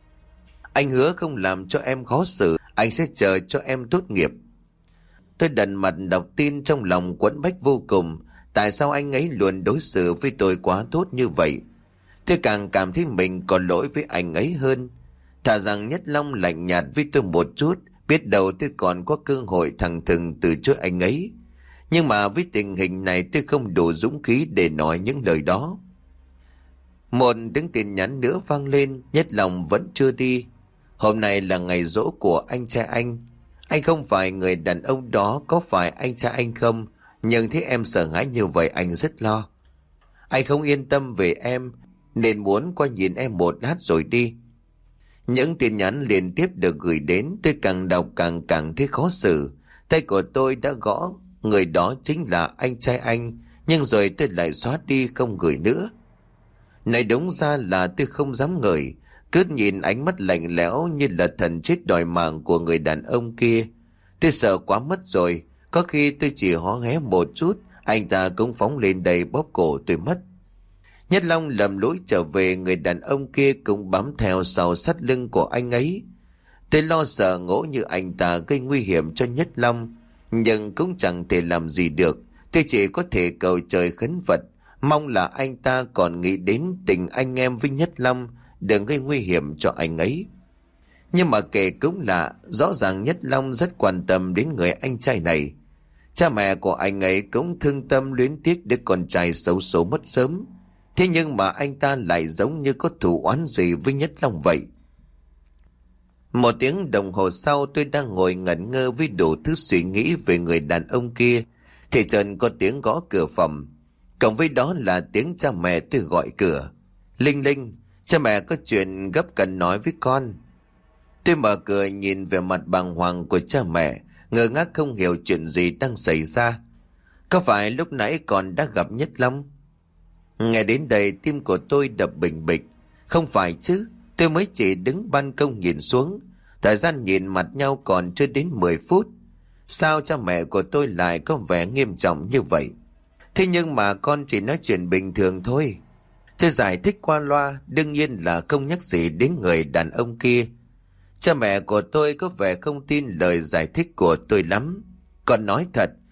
Speaker 1: Anh hứa không làm cho em khó xử, anh sẽ chờ cho em tốt nghiệp. Tôi đần mặt đọc tin trong lòng quẫn bách vô cùng. Tại sao anh ấy luôn đối xử với tôi quá tốt như vậy? Tôi càng cảm thấy mình có lỗi với anh ấy hơn. Thà rằng Nhất Long lạnh nhạt với tôi một chút, biết đâu tôi còn có cơ hội thẳng thừng từ chối anh ấy. Nhưng mà với tình hình này tôi không đủ dũng khí để nói những lời đó. Một tiếng tin nhắn nữa vang lên, Nhất Long vẫn chưa đi. Hôm nay là ngày giỗ của anh trai anh. Anh không phải người đàn ông đó, có phải anh trai anh không? Nhưng thấy em sợ hãi như vậy anh rất lo. Anh không yên tâm về em, nên muốn qua nhìn em một lát rồi đi. Những tin nhắn liên tiếp được gửi đến, tôi càng đọc càng càng thấy khó xử. Tay của tôi đã gõ, người đó chính là anh trai anh, nhưng rồi tôi lại xóa đi không gửi nữa. Này đúng ra là tôi không dám ngửi, cứ nhìn ánh mắt lạnh lẽo như là thần chết đòi mạng của người đàn ông kia. Tôi sợ quá mất rồi, có khi tôi chỉ hó hé một chút, anh ta cũng phóng lên đây bóp cổ tôi mất. Nhất Long lầm lũi trở về, người đàn ông kia cũng bám theo sau sát lưng của anh ấy. Tôi lo sợ ngỗ như anh ta gây nguy hiểm cho Nhất Long, nhưng cũng chẳng thể làm gì được. Tôi chỉ có thể cầu trời khấn Phật, mong là anh ta còn nghĩ đến tình anh em với Nhất Long, đừng gây nguy hiểm cho anh ấy. Nhưng mà kể cũng lạ, rõ ràng Nhất Long rất quan tâm đến người anh trai này. Cha mẹ của anh ấy cũng thương tâm luyến tiếc đứa con trai xấu số mất sớm. Thế nhưng mà anh ta lại giống như có thù oán gì với Nhất Long vậy. Một tiếng đồng hồ sau, tôi đang ngồi ngẩn ngơ với đủ thứ suy nghĩ về người đàn ông kia, thì chợt có tiếng gõ cửa phòng. Cộng với đó là tiếng cha mẹ tôi gọi cửa. Linh Linh, cha mẹ có chuyện gấp cần nói với con. Tôi mở cửa nhìn về mặt bàng hoàng của cha mẹ, ngơ ngác không hiểu chuyện gì đang xảy ra. Có phải lúc nãy con đã gặp Nhất Long? Nghe đến đây tim của tôi đập bình bịch. Không phải chứ, tôi mới chỉ đứng ban công nhìn xuống. Thời gian nhìn mặt nhau còn chưa đến mười phút. Sao cha mẹ của tôi lại có vẻ nghiêm trọng như vậy? Thế nhưng mà con chỉ nói chuyện bình thường thôi. Tôi giải thích qua loa, đương nhiên là không nhắc gì đến người đàn ông kia. Cha mẹ của tôi có vẻ không tin lời giải thích của tôi lắm. Con nói thật,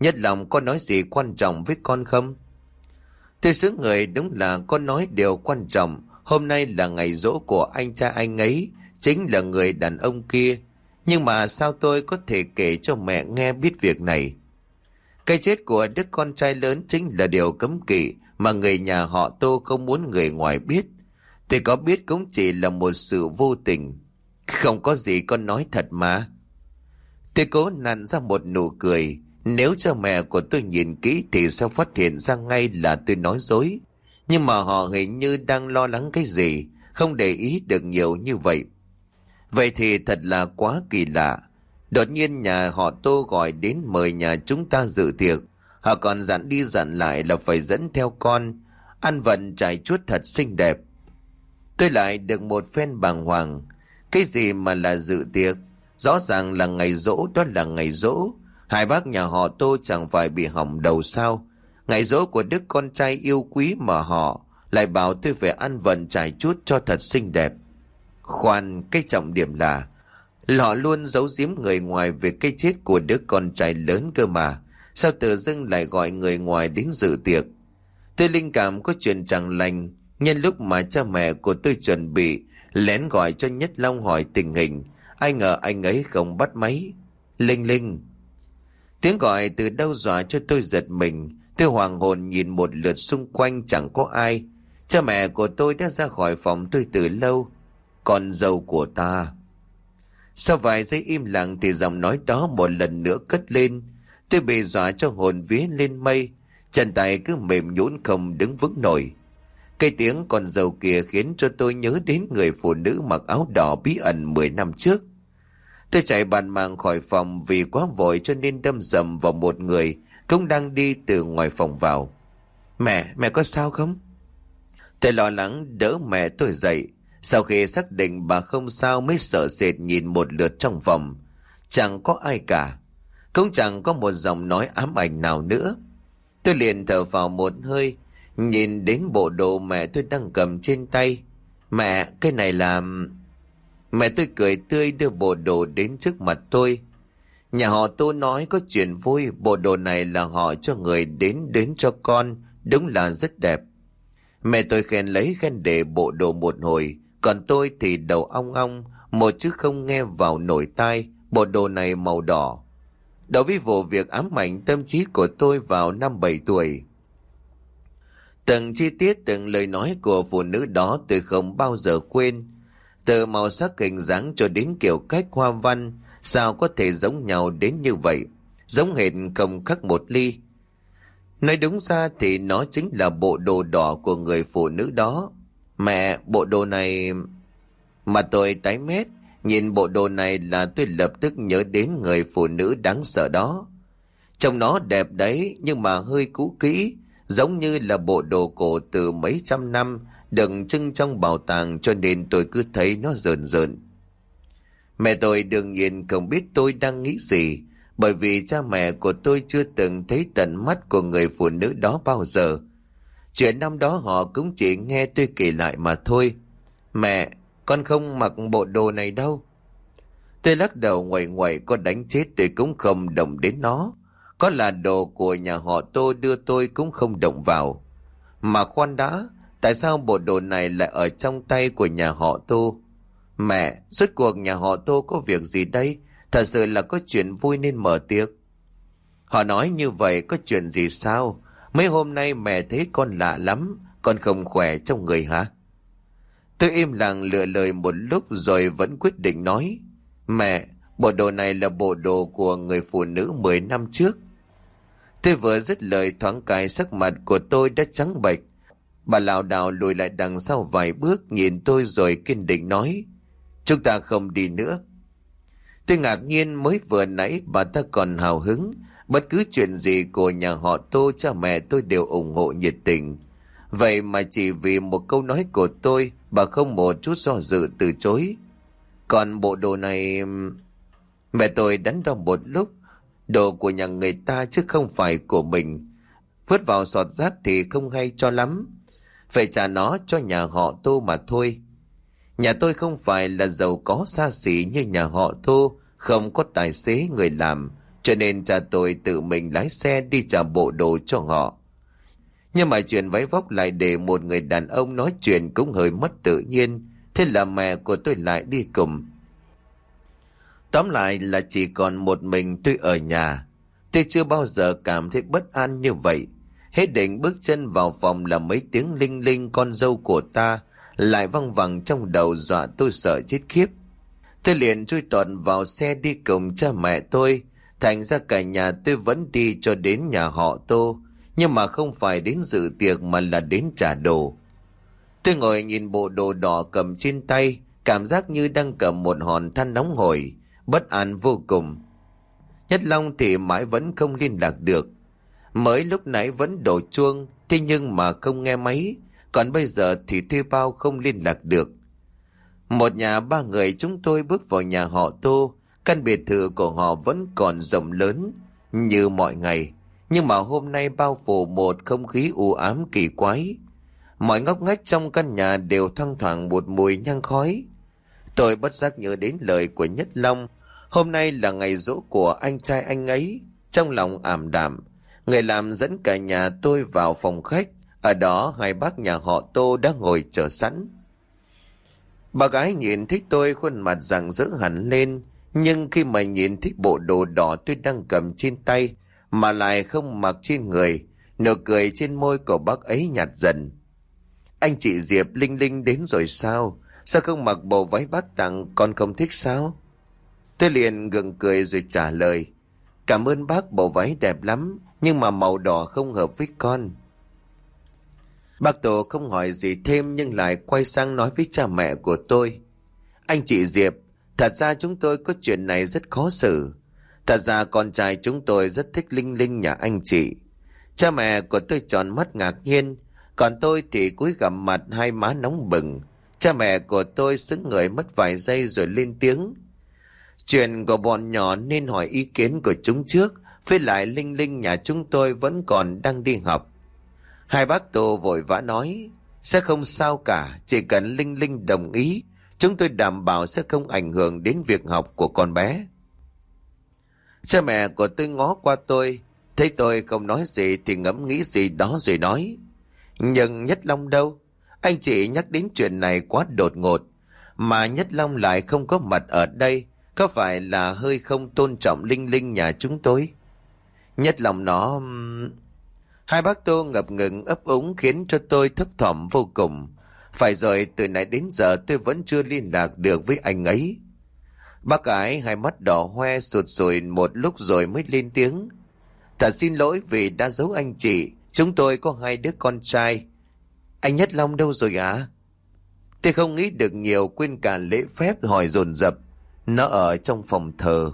Speaker 1: Nhất lòng có nói gì quan trọng với con không? Tôi sững người, đúng là có nói điều quan trọng. Hôm nay là ngày giỗ của anh trai anh ấy, chính là người đàn ông kia. Nhưng mà sao tôi có thể kể cho mẹ nghe biết việc này? Cái chết của đứa con trai lớn chính là điều cấm kỵ mà người nhà họ Tô không muốn người ngoài biết. Tôi có biết cũng chỉ là một sự vô tình. Không có gì con nói thật mà. Tôi cố nặn ra một nụ cười. Nếu cho mẹ của tôi nhìn kỹ thì sẽ phát hiện ra ngay là tôi nói dối. Nhưng mà họ hình như đang lo lắng cái gì, không để ý được nhiều như vậy. Vậy thì thật là quá kỳ lạ. Đột nhiên nhà họ Tô gọi đến mời nhà chúng ta dự tiệc. Họ còn dặn đi dặn lại là phải dẫn theo con, ăn vận trải chuốt thật xinh đẹp. Tôi lại được một phen bàng hoàng. Cái gì mà là dự tiệc? Rõ ràng là ngày giỗ, đó là ngày giỗ. Hai bác nhà họ Tô chẳng phải bị hỏng đầu sao? Ngày giỗ của đứa con trai yêu quý mà họ lại bảo tôi phải ăn vận trải chuốt cho thật xinh đẹp. Khoan, cái trọng điểm là họ luôn giấu giếm người ngoài về cái chết của đứa con trai lớn cơ mà. Sao tự dưng lại gọi người ngoài đến dự tiệc? Tôi linh cảm có chuyện chẳng lành. Nhân lúc mà cha mẹ của tôi chuẩn bị lén gọi cho Nhất Long hỏi tình hình, ai ngờ anh ấy không bắt máy. Linh Linh. Tiếng gọi từ đâu dọa cho tôi giật mình. Tôi hoàng hồn nhìn một lượt xung quanh chẳng có ai. Cha mẹ của tôi đã ra khỏi phòng tôi từ lâu. Con dâu của ta. Sau vài giây im lặng thì giọng nói đó một lần nữa cất lên. Tôi bị dọa cho hồn vía lên mây. Chân tay cứ mềm nhũn không đứng vững nổi. Cái tiếng con dâu kia khiến cho tôi nhớ đến người phụ nữ mặc áo đỏ bí ẩn mười năm trước. Tôi chạy bàn mạng khỏi phòng vì quá vội cho nên đâm sầm vào một người cũng đang đi từ ngoài phòng vào. Mẹ, mẹ có sao không? Tôi lo lắng đỡ mẹ tôi dậy. Sau khi xác định bà không sao mới sợ sệt nhìn một lượt trong phòng. Chẳng có ai cả. Cũng chẳng có một giọng nói ám ảnh nào nữa. Tôi liền thở vào một hơi, nhìn đến bộ đồ mẹ tôi đang cầm trên tay. Mẹ, cái này là... Mẹ tôi cười tươi đưa bộ đồ đến trước mặt tôi. Nhà họ Tô nói có chuyện vui, bộ đồ này là họ cho người đến đến cho con, đúng là rất đẹp. Mẹ tôi khen lấy khen để bộ đồ một hồi, còn tôi thì đầu ong ong, một chữ không nghe vào nổi tai, bộ đồ này màu đỏ. Đối với vụ việc ám ảnh tâm trí của tôi vào năm bảy tuổi. Từng chi tiết, từng lời nói của phụ nữ đó tôi không bao giờ quên. Từ màu sắc hình dáng cho đến kiểu cách hoa văn, sao có thể giống nhau đến như vậy, giống hệt không khác một ly. Nói đúng ra thì nó chính là bộ đồ đỏ của người phụ nữ đó. Mẹ, bộ đồ này... Mà tôi tái mét, nhìn bộ đồ này là tôi lập tức nhớ đến người phụ nữ đáng sợ đó. Trông nó đẹp đấy, nhưng mà hơi cũ kỹ, giống như là bộ đồ cổ từ mấy trăm năm, đựng trưng trong bảo tàng, cho nên tôi cứ thấy nó rợn rợn. Mẹ tôi đương nhiên không biết tôi đang nghĩ gì, bởi vì cha mẹ của tôi chưa từng thấy tận mắt của người phụ nữ đó bao giờ. Chuyện năm đó họ cũng chỉ nghe tôi kể lại mà thôi. Mẹ, con không mặc bộ đồ này đâu. Tôi lắc đầu ngoại ngoại, có đánh chết tôi cũng không động đến nó. Có là đồ của nhà họ Tô đưa tôi cũng không động vào. Mà khoan đã, tại sao bộ đồ này lại ở trong tay của nhà họ Tô? Mẹ, rốt cuộc nhà họ Tô có việc gì đây? Thật sự là có chuyện vui nên mở tiệc. Họ nói như vậy có chuyện gì sao? Mấy hôm nay mẹ thấy con lạ lắm, con không khỏe trong người hả? Tôi im lặng lựa lời một lúc rồi vẫn quyết định nói. Mẹ, bộ đồ này là bộ đồ của người phụ nữ mười năm trước. Tôi vừa dứt lời thoáng cái sắc mặt của tôi đã trắng bệch. Bà lảo đảo lùi lại đằng sau vài bước nhìn tôi rồi kiên định nói. Chúng ta không đi nữa. Tôi ngạc nhiên, mới vừa nãy bà ta còn hào hứng. Bất cứ chuyện gì của nhà họ Tô, cha mẹ tôi đều ủng hộ nhiệt tình. Vậy mà chỉ vì một câu nói của tôi, bà không một chút do dự từ chối. Còn bộ đồ này... Mẹ tôi đắn đo một lúc. Đồ của nhà người ta chứ không phải của mình. Vứt vào sọt rác thì không hay cho lắm. Phải trả nó cho nhà họ Tô mà thôi. Nhà tôi không phải là giàu có xa xỉ như nhà họ Tô, không có tài xế người làm, cho nên cha tôi tự mình lái xe đi trả bộ đồ cho họ. Nhưng mà chuyện váy vóc lại để một người đàn ông nói chuyện cũng hơi mất tự nhiên, thế là mẹ của tôi lại đi cùng. Tóm lại là chỉ còn một mình tôi ở nhà. Tôi chưa bao giờ cảm thấy bất an như vậy. Hết định bước chân vào phòng là mấy tiếng linh linh con dâu của ta lại văng vẳng trong đầu, dọa tôi sợ chết khiếp. Tôi liền chui tọt vào xe đi cùng cha mẹ tôi. Thành ra cả nhà tôi vẫn đi cho đến nhà họ Tô, nhưng mà không phải đến dự tiệc mà là đến trả đồ. Tôi ngồi nhìn bộ đồ đỏ cầm trên tay, cảm giác như đang cầm một hòn than nóng hổi, bất an vô cùng. Nhất Long thì mãi vẫn không liên lạc được. Mới lúc nãy vẫn đổ chuông, thế nhưng mà không nghe máy, còn bây giờ thì thuê bao không liên lạc được. Một nhà ba người chúng tôi bước vào nhà họ Tô. Căn biệt thự của họ vẫn còn rộng lớn như mọi ngày, nhưng mà hôm nay bao phủ một không khí u ám kỳ quái. Mọi ngóc ngách trong căn nhà đều thoang thoảng một mùi nhang khói. Tôi bất giác nhớ đến lời của Nhất Long. Hôm nay là ngày giỗ của anh trai anh ấy. Trong lòng ảm đạm, người làm dẫn cả nhà tôi vào phòng khách. Ở đó hai bác nhà họ Tô đã ngồi chờ sẵn. Bà gái nhìn thấy tôi khuôn mặt rạng rỡ hẳn lên. Nhưng khi mà nhìn thấy bộ đồ đỏ tôi đang cầm trên tay mà lại không mặc trên người, nụ cười trên môi của bác ấy nhạt dần. Anh chị Diệp, Linh Linh đến rồi sao? Sao không mặc bộ váy bác tặng, con không thích sao? Tôi liền gượng cười rồi trả lời. Cảm ơn bác, bộ váy đẹp lắm, nhưng mà màu đỏ không hợp với con. Bác Tổ không hỏi gì thêm nhưng lại quay sang nói với cha mẹ của tôi. Anh chị Diệp, thật ra chúng tôi có chuyện này rất khó xử. Thật ra con trai chúng tôi rất thích Linh Linh nhà anh chị. Cha mẹ của tôi tròn mắt ngạc nhiên, còn tôi thì cúi gằm mặt, hai má nóng bừng. Cha mẹ của tôi sững người mất vài giây rồi lên tiếng. Chuyện của bọn nhỏ nên hỏi ý kiến của chúng trước, với lại Linh Linh nhà chúng tôi vẫn còn đang đi học. Hai bác Tô vội vã nói, sẽ không sao cả, chỉ cần Linh Linh đồng ý, chúng tôi đảm bảo sẽ không ảnh hưởng đến việc học của con bé. Cha mẹ của tôi ngó qua tôi, thấy tôi không nói gì thì ngẫm nghĩ gì đó rồi nói. Nhưng Nhất Long đâu? Anh chị nhắc đến chuyện này quá đột ngột, mà Nhất Long lại không có mặt ở đây, có phải là hơi không tôn trọng Linh Linh nhà chúng tôi? Nhất Long nó... Hai bác Tô ngập ngừng ấp úng khiến cho tôi thấp thỏm vô cùng. Phải rồi, từ nãy đến giờ tôi vẫn chưa liên lạc được với anh ấy. Bác gái hai mắt đỏ hoe sụt sùi một lúc rồi mới lên tiếng. Thật xin lỗi vì đã giấu anh chị, chúng tôi có hai đứa con trai. Anh Nhất Long đâu rồi ạ? À? Tôi không nghĩ được nhiều, quên cả lễ phép hỏi dồn dập. Nó ở trong phòng thờ.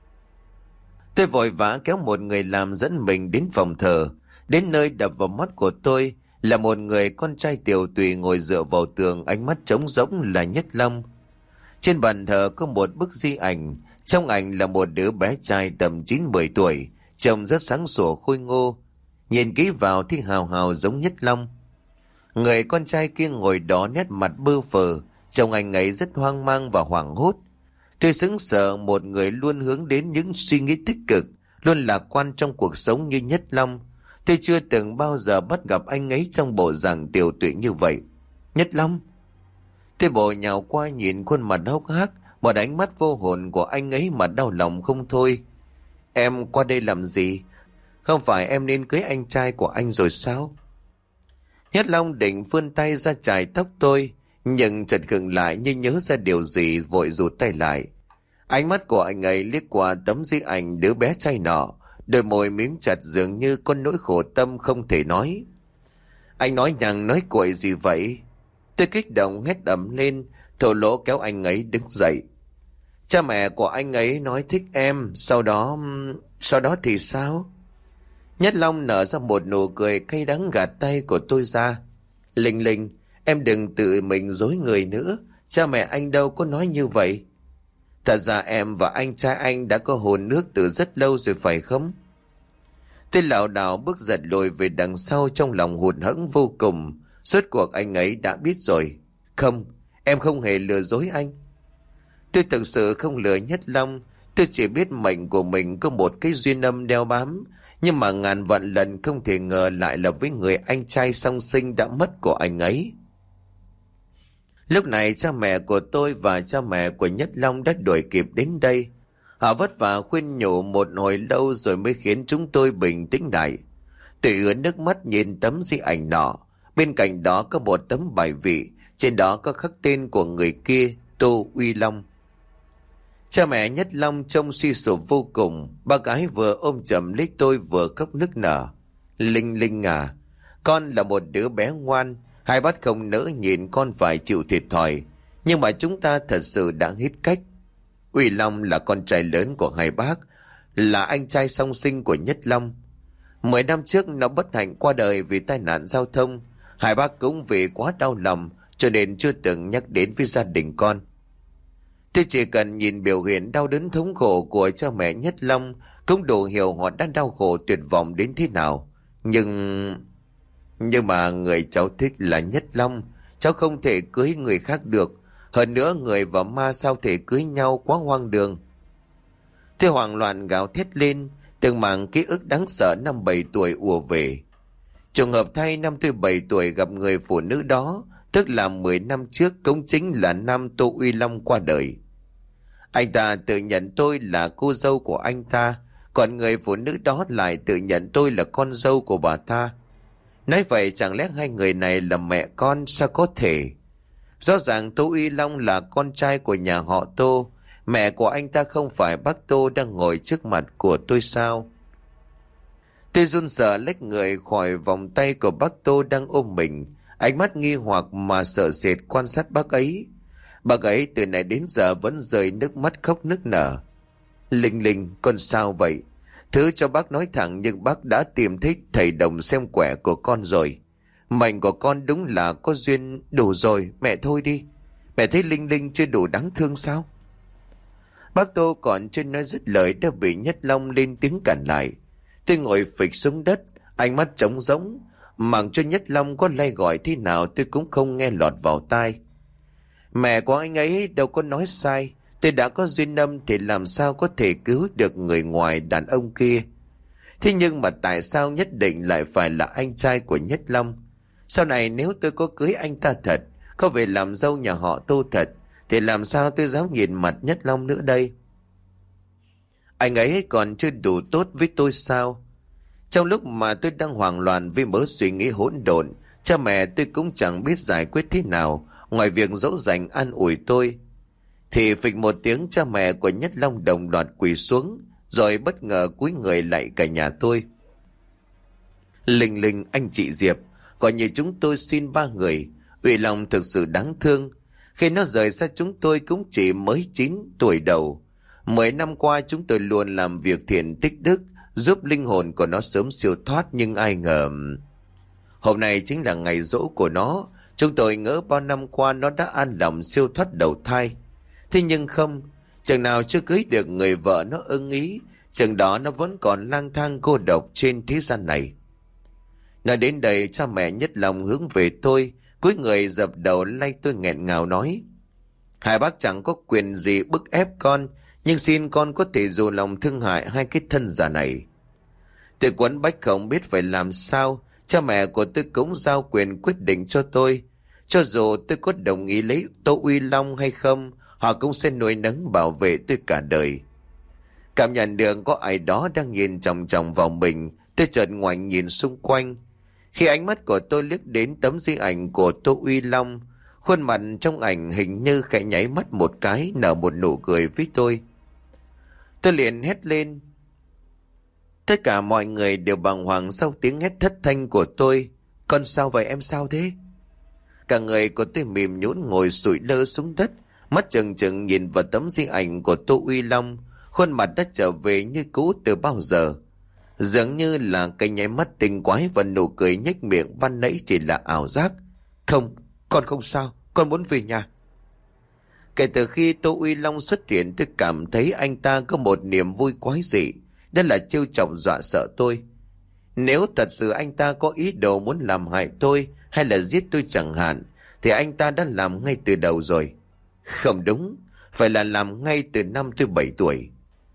Speaker 1: Tôi vội vã kéo một người làm dẫn mình đến phòng thờ. Đến nơi đập vào mắt của tôi là một người con trai tiều tụy ngồi dựa vào tường, ánh mắt trống rỗng là Nhất Long. Trên bàn thờ có một bức di ảnh. Trong ảnh là một đứa bé trai tầm chín mười tuổi, trông rất sáng sủa khôi ngô. Nhìn kỹ vào thì hào hào giống Nhất Long. Người con trai kia ngồi đó nét mặt bơ phờ, trông anh ấy rất hoang mang và hoảng hốt. Tôi sững sờ, một người luôn hướng đến những suy nghĩ tích cực, luôn lạc quan trong cuộc sống như Nhất Long. Tôi chưa từng bao giờ bắt gặp anh ấy trong bộ dạng tiều tụy như vậy. Nhất Long. Tôi bổ nhào qua nhìn khuôn mặt hốc hác, một ánh mắt vô hồn của anh ấy mà đau lòng không thôi. Em qua đây làm gì? Không phải em nên cưới anh trai của anh rồi sao? Nhất Long định vươn tay ra chải tóc tôi, nhưng chợt khựng lại như nhớ ra điều gì, vội rụt tay lại. Ánh mắt của anh ấy liếc qua tấm di ảnh đứa bé trai nọ, đôi môi mím chặt dường như có nỗi khổ tâm không thể nói. Anh nói nhằng nói cuội gì vậy? Tôi kích động hét ầm lên, thổ lỗ kéo anh ấy đứng dậy. Cha mẹ của anh ấy nói thích em, sau đó... sau đó thì sao? Nhất Long nở ra một nụ cười cay đắng gạt tay của tôi ra. Linh Linh, em đừng tự mình dối người nữa, cha mẹ anh đâu có nói như vậy. Thật ra em và anh trai anh đã có hôn nước từ rất lâu rồi phải không? Tôi lảo đảo bước giật lùi về đằng sau, trong lòng hụt hẫng vô cùng. Rốt cuộc anh ấy đã biết rồi. Không, em không hề lừa dối anh. Tôi thực sự không lừa Nhất Long, Tôi chỉ biết mệnh của mình có một cái duyên âm đeo bám, nhưng mà ngàn vạn lần không thể ngờ lại là với người anh trai song sinh đã mất của anh ấy. Lúc này cha mẹ của tôi và cha mẹ của Nhất Long đã đuổi kịp đến đây. Họ vất vả khuyên nhủ một hồi lâu rồi mới khiến chúng tôi bình tĩnh lại. Tôi ứa nước mắt nhìn tấm di ảnh nọ. Bên cạnh đó có một tấm bài vị, trên đó có khắc tên của người kia, Tô Uy Long. Cha mẹ Nhất Long trông suy sụp vô cùng. Ba gái vừa ôm chầm lấy tôi vừa khóc nức nở. Linh Linh à, con là một đứa bé ngoan. Hai bác không nỡ nhìn con phải chịu thiệt thòi, nhưng mà chúng ta thật sự đã hết cách. Uy Long là con trai lớn của hai bác, là anh trai song sinh của Nhất Long. Mười năm trước nó bất hạnh qua đời vì tai nạn giao thông. Hai bác cũng vì quá đau lòng cho nên chưa từng nhắc đến với gia đình con. Tôi chỉ cần nhìn biểu hiện đau đớn thống khổ của cha mẹ Nhất Long cũng đủ hiểu họ đã đau khổ tuyệt vọng đến thế nào. Nhưng... Nhưng mà người cháu thích là Nhất Long. Cháu không thể cưới người khác được. Hơn nữa người và ma sao thể cưới nhau, quá hoang đường. Tôi hoảng loạn gào thét lên. Từng mảng ký ức đáng sợ năm bảy tuổi ùa về. Trùng hợp thay năm tôi bảy tuổi gặp người phụ nữ đó, tức là mười năm trước cũng chính là năm Tô Uy Long qua đời. Anh ta tự nhận tôi là cô dâu của anh ta, còn người phụ nữ đó lại tự nhận tôi là con dâu của bà ta. Nói vậy chẳng lẽ hai người này là mẹ con? Sao có thể? Rõ ràng Tô Uy Long là con trai của nhà họ Tô. Mẹ của anh ta không phải bác Tô đang ngồi trước mặt của tôi sao? Tôi run sợ lách người khỏi vòng tay của bác Tô đang ôm mình. Ánh mắt nghi hoặc mà sợ sệt quan sát bác ấy. Bác ấy từ nãy đến giờ vẫn rơi nước mắt khóc nức nở. Linh Linh, con sao vậy? Thứ cho bác nói thẳng, nhưng bác đã tìm thấy thầy đồng xem quẻ của con rồi. Mệnh của con đúng là có duyên. Đủ rồi, mẹ thôi đi. Mẹ thấy Linh Linh chưa đủ đáng thương sao? Bác Tô còn chưa nói dứt lời đã bị Nhất Long lên tiếng cản lại. Tôi ngồi phịch xuống đất, ánh mắt trống rỗng. Mặc cho Nhất Long có lay gọi thế nào tôi cũng không nghe lọt vào tai. Mẹ của anh ấy đâu có nói sai. Tôi đã có duyên âm thì làm sao có thể cứu được người ngoài đàn ông kia. Thế nhưng mà tại sao nhất định lại phải là anh trai của Nhất Long? Sau này nếu tôi có cưới anh ta thật, có về làm dâu nhà họ Tô thật, thì làm sao tôi dám nhìn mặt Nhất Long nữa đây? Anh ấy còn chưa đủ tốt với tôi sao? Trong lúc mà tôi đang hoảng loạn vì mớ suy nghĩ hỗn độn, cha mẹ tôi cũng chẳng biết giải quyết thế nào ngoài việc dỗ dành an ủi tôi. Thì phịch một tiếng, cha mẹ của Nhất Long đồng loạt quỳ xuống, rồi bất ngờ cúi người lại cả nhà tôi. Linh Linh, anh chị Diệp, gọi như chúng tôi xin ba người. Uy Long thực sự đáng thương. Khi nó rời xa chúng tôi cũng chỉ mới chín tuổi đầu. Mười năm qua chúng tôi luôn làm việc thiện tích đức, giúp linh hồn của nó sớm siêu thoát, nhưng ai ngờ hôm nay chính là ngày giỗ của nó. Chúng tôi ngỡ bao năm qua nó đã an lòng siêu thoát đầu thai. Thế nhưng không, chừng nào chưa cưới được người vợ nó ưng ý, chừng đó nó vẫn còn lang thang cô độc trên thế gian này. Nói đến đây, cha mẹ Nhất Long hướng về tôi, cúi người dập đầu lay tôi nghẹn ngào nói: Hai bác chẳng có quyền gì bức ép con, nhưng xin con có thể dù lòng thương hại hai cái thân già này. Tôi quấn bách không biết phải làm sao. Cha mẹ của tôi cũng giao quyền quyết định cho tôi. Cho dù tôi có đồng ý lấy Tô Uy Long hay không, họ cũng sẽ nuôi nấng bảo vệ tôi cả đời. Cảm nhận được có ai đó đang nhìn chòng chòng vào mình, tôi chợt ngoảnh nhìn xung quanh. Khi ánh mắt của tôi liếc đến tấm di ảnh của Tô Uy Long, khuôn mặt trong ảnh hình như khẽ nháy mắt một cái, nở một nụ cười với tôi. Tôi liền hét lên. Tất cả mọi người đều bàng hoàng sau tiếng hét thất thanh của tôi. Con sao vậy, em sao thế? Cả người của tôi mềm nhũn ngồi sụi lơ xuống đất, mắt trừng trừng nhìn vào tấm di ảnh của Tô Uy Long. Khuôn mặt đã trở về như cũ từ bao giờ. Dường như là cái nháy mắt tinh quái và nụ cười nhếch miệng ban nãy chỉ là ảo giác. Không, con không sao, con muốn về nhà. Kể từ khi Tô Uy Long xuất hiện, tôi cảm thấy anh ta có một niềm vui quái dị. Đó là trêu chọc dọa sợ tôi. Nếu thật sự anh ta có ý đồ muốn làm hại tôi hay là giết tôi chẳng hạn, thì anh ta đã làm ngay từ đầu rồi. Không đúng, phải là làm ngay từ năm tôi bảy tuổi.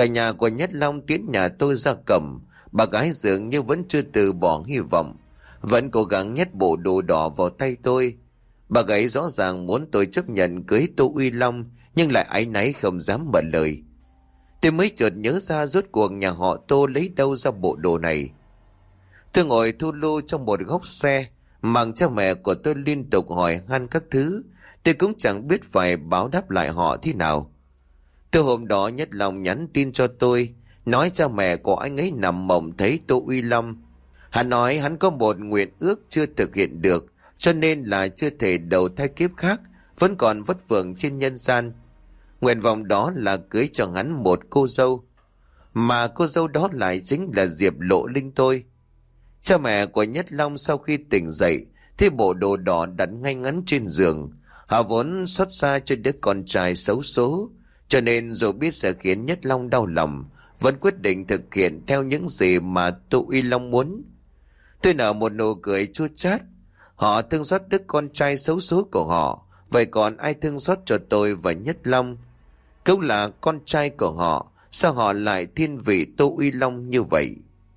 Speaker 1: Cả nhà của Nhất Long tiến nhà tôi ra cổng. Bà gái dường như vẫn chưa từ bỏ hy vọng, vẫn cố gắng nhét bộ đồ đỏ vào tay tôi. Bà gái rõ ràng muốn tôi chấp nhận cưới Tô Uy Long, nhưng lại áy náy không dám mở lời. Tôi mới chợt nhớ ra rốt cuộc nhà họ Tô lấy đâu ra bộ đồ này. Tôi ngồi thu lưu trong một góc xe, mặc cha mẹ của tôi liên tục hỏi han các thứ. Tôi cũng chẳng biết phải báo đáp lại họ thế nào. Từ hôm đó Nhất Long nhắn tin cho tôi, nói cha mẹ của anh ấy nằm mộng thấy Tô Uy Long. Hắn nói hắn có một nguyện ước chưa thực hiện được, cho nên là chưa thể đầu thai kiếp khác, vẫn còn vất vưởng trên nhân gian. Nguyện vọng đó là cưới cho hắn một cô dâu, mà cô dâu đó lại chính là Diệp Lộ Linh tôi. Cha mẹ của Nhất Long sau khi tỉnh dậy thấy bộ đồ đỏ đặt ngay ngắn trên giường. Họ vốn xót xa cho đứa con trai xấu số, cho nên dù biết sẽ khiến Nhất Long đau lòng, vẫn quyết định thực hiện theo những gì mà Tô Uy Long muốn. Tôi nở một nụ cười chua chát. Họ thương xót đứa con trai xấu số của họ, vậy còn ai thương xót cho tôi và Nhất Long? Cũng là con trai của họ, sao họ lại thiên vị Tô Uy Long như vậy?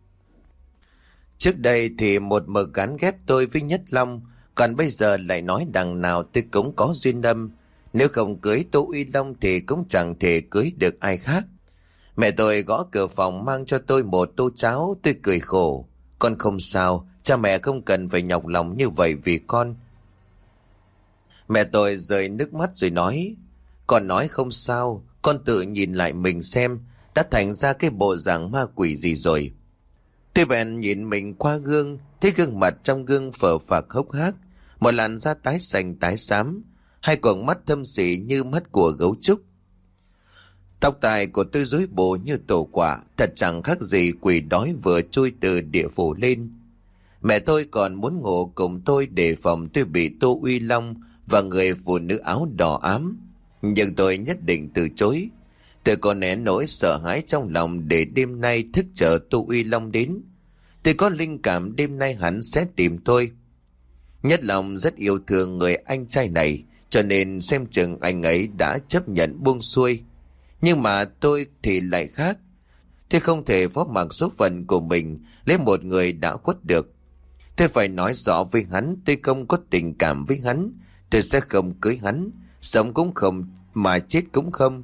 Speaker 1: Trước đây thì một mực gắn ghép tôi với Nhất Long, còn bây giờ lại nói đằng nào tôi cũng có duyên âm. Nếu không cưới Tô Uy Long thì cũng chẳng thể cưới được ai khác. Mẹ tôi gõ cửa phòng mang cho tôi một tô cháo. Tôi cười khổ. Con không sao, cha mẹ không cần phải nhọc lòng như vậy vì con. Mẹ tôi rơi nước mắt rồi nói, con nói không sao, con tự nhìn lại mình xem đã thành ra cái bộ dạng ma quỷ gì rồi. Tôi bèn nhìn mình qua gương, thấy gương mặt trong gương phờ phạc hốc hác, một làn da tái xanh tái xám, hai quầng mắt thâm sỉ như mắt của gấu trúc. Tóc tai của tôi rối bù như tổ quả, thật chẳng khác gì quỷ đói vừa trôi từ địa phủ lên. Mẹ tôi còn muốn ngủ cùng tôi để phòng tôi bị Tô Uy Long và người phụ nữ áo đỏ ám, nhưng tôi nhất định từ chối. Tôi còn nén nỗi sợ hãi trong lòng để đêm nay thức chờ Tô Uy Long đến. Tôi có linh cảm đêm nay hắn sẽ tìm tôi. Nhất Long rất yêu thương người anh trai này, cho nên xem chừng anh ấy đã chấp nhận buông xuôi. Nhưng mà tôi thì lại khác. Tôi không thể phó mặc số phận của mình lấy một người đã khuất được. Tôi phải nói rõ với hắn tôi không có tình cảm với hắn. Tôi sẽ không cưới hắn, sống cũng không, mà chết cũng không.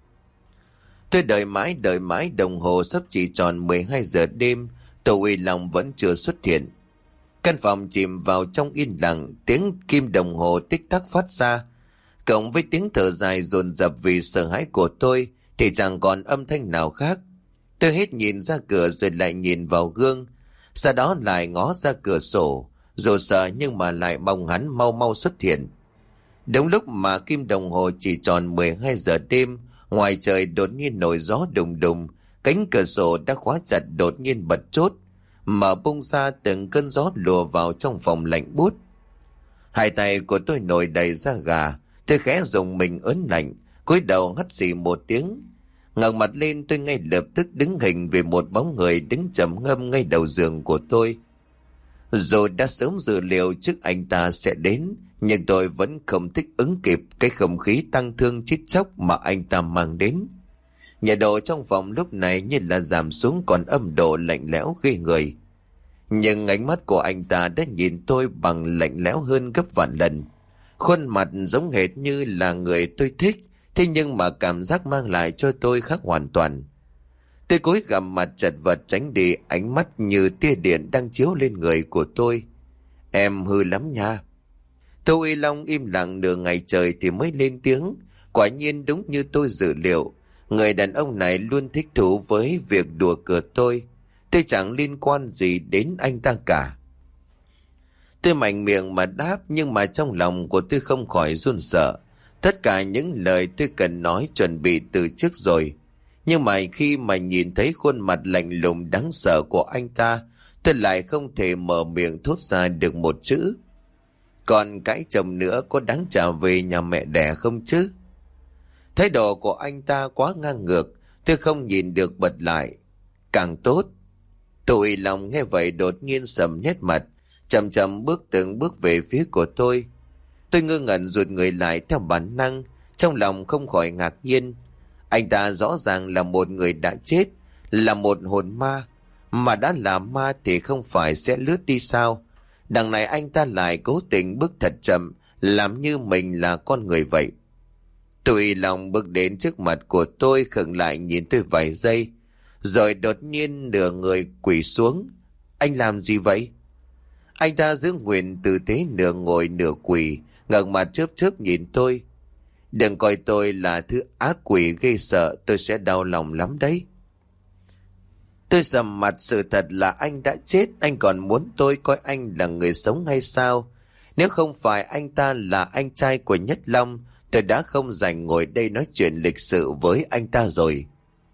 Speaker 1: Tôi đợi mãi đợi mãi, đồng hồ sắp chỉ tròn mười hai giờ đêm, Tô Uy Long vẫn chưa xuất hiện. Căn phòng chìm vào trong yên lặng, tiếng kim đồng hồ tích tắc phát ra, cộng với tiếng thở dài dồn dập vì sợ hãi của tôi thì chẳng còn âm thanh nào khác. Tôi hết nhìn ra cửa rồi lại nhìn vào gương, sau đó lại ngó ra cửa sổ, dù sợ nhưng mà lại mong hắn mau mau xuất hiện. Đúng lúc mà kim đồng hồ chỉ tròn mười hai giờ đêm, ngoài trời đột nhiên nổi gió đùng đùng, cánh cửa sổ đã khóa chặt đột nhiên bật chốt, mở bung ra từng cơn gió lùa vào trong phòng lạnh buốt. Hai tay của tôi nổi đầy da gà, tôi khẽ dùng mình ớn lạnh, cúi đầu hắt xì một tiếng. Ngẩng mặt lên tôi ngay lập tức đứng hình về một bóng người đứng trầm ngâm ngay đầu giường của tôi. Dù đã sớm dự liệu trước anh ta sẽ đến, nhưng tôi vẫn không thích ứng kịp cái không khí tăng thương chết chóc mà anh ta mang đến. Nhiệt độ trong phòng lúc này như là giảm xuống còn âm độ lạnh lẽo ghê người. Nhưng ánh mắt của anh ta đã nhìn tôi bằng lạnh lẽo hơn gấp vạn lần. Khuôn mặt giống hệt như là người tôi thích, thế nhưng mà cảm giác mang lại cho tôi khác hoàn toàn. Tôi cúi gằm mặt chật vật tránh đi ánh mắt như tia điện đang chiếu lên người của tôi. Em hư lắm nha. Tô Uy Long im lặng nửa ngày trời thì mới lên tiếng. Quả nhiên đúng như tôi dự liệu, người đàn ông này luôn thích thú với việc đùa cợt tôi. Tôi chẳng liên quan gì đến anh ta cả. Tôi mạnh miệng mà đáp, nhưng mà trong lòng của tôi không khỏi run sợ. Tất cả những lời tôi cần nói chuẩn bị từ trước rồi. Nhưng mà khi mà nhìn thấy khuôn mặt lạnh lùng đáng sợ của anh ta, tôi lại không thể mở miệng thốt ra được một chữ. Còn cãi chồng nữa có đáng trả về nhà mẹ đẻ không chứ? Thái độ của anh ta quá ngang ngược, tôi không nhìn được bật lại. Càng tốt. Tô Uy Long nghe vậy đột nhiên sầm nét mặt, chậm chậm bước từng bước về phía của tôi. Tôi ngơ ngẩn rụt người lại theo bản năng, trong lòng không khỏi ngạc nhiên. Anh ta rõ ràng là một người đã chết, là một hồn ma. Mà đã là ma thì không phải sẽ lướt đi sao? Đằng này anh ta lại cố tình bước thật chậm, làm như mình là con người vậy. Tôi lòng bước đến trước mặt của tôi, khựng lại nhìn tôi vài giây, rồi đột nhiên nửa người quỳ xuống. Anh làm gì vậy? Anh ta giữ nguyện tư thế nửa ngồi nửa quỳ, ngẩng mặt chớp chớp nhìn tôi. Đừng coi tôi là thứ ác quỷ ghê sợ, tôi sẽ đau lòng lắm đấy. Tôi sầm mặt, sự thật là anh đã chết, anh còn muốn tôi coi anh là người sống hay sao? Nếu không phải anh ta là anh trai của Nhất Long, tôi đã không rảnh ngồi đây nói chuyện lịch sự với anh ta rồi.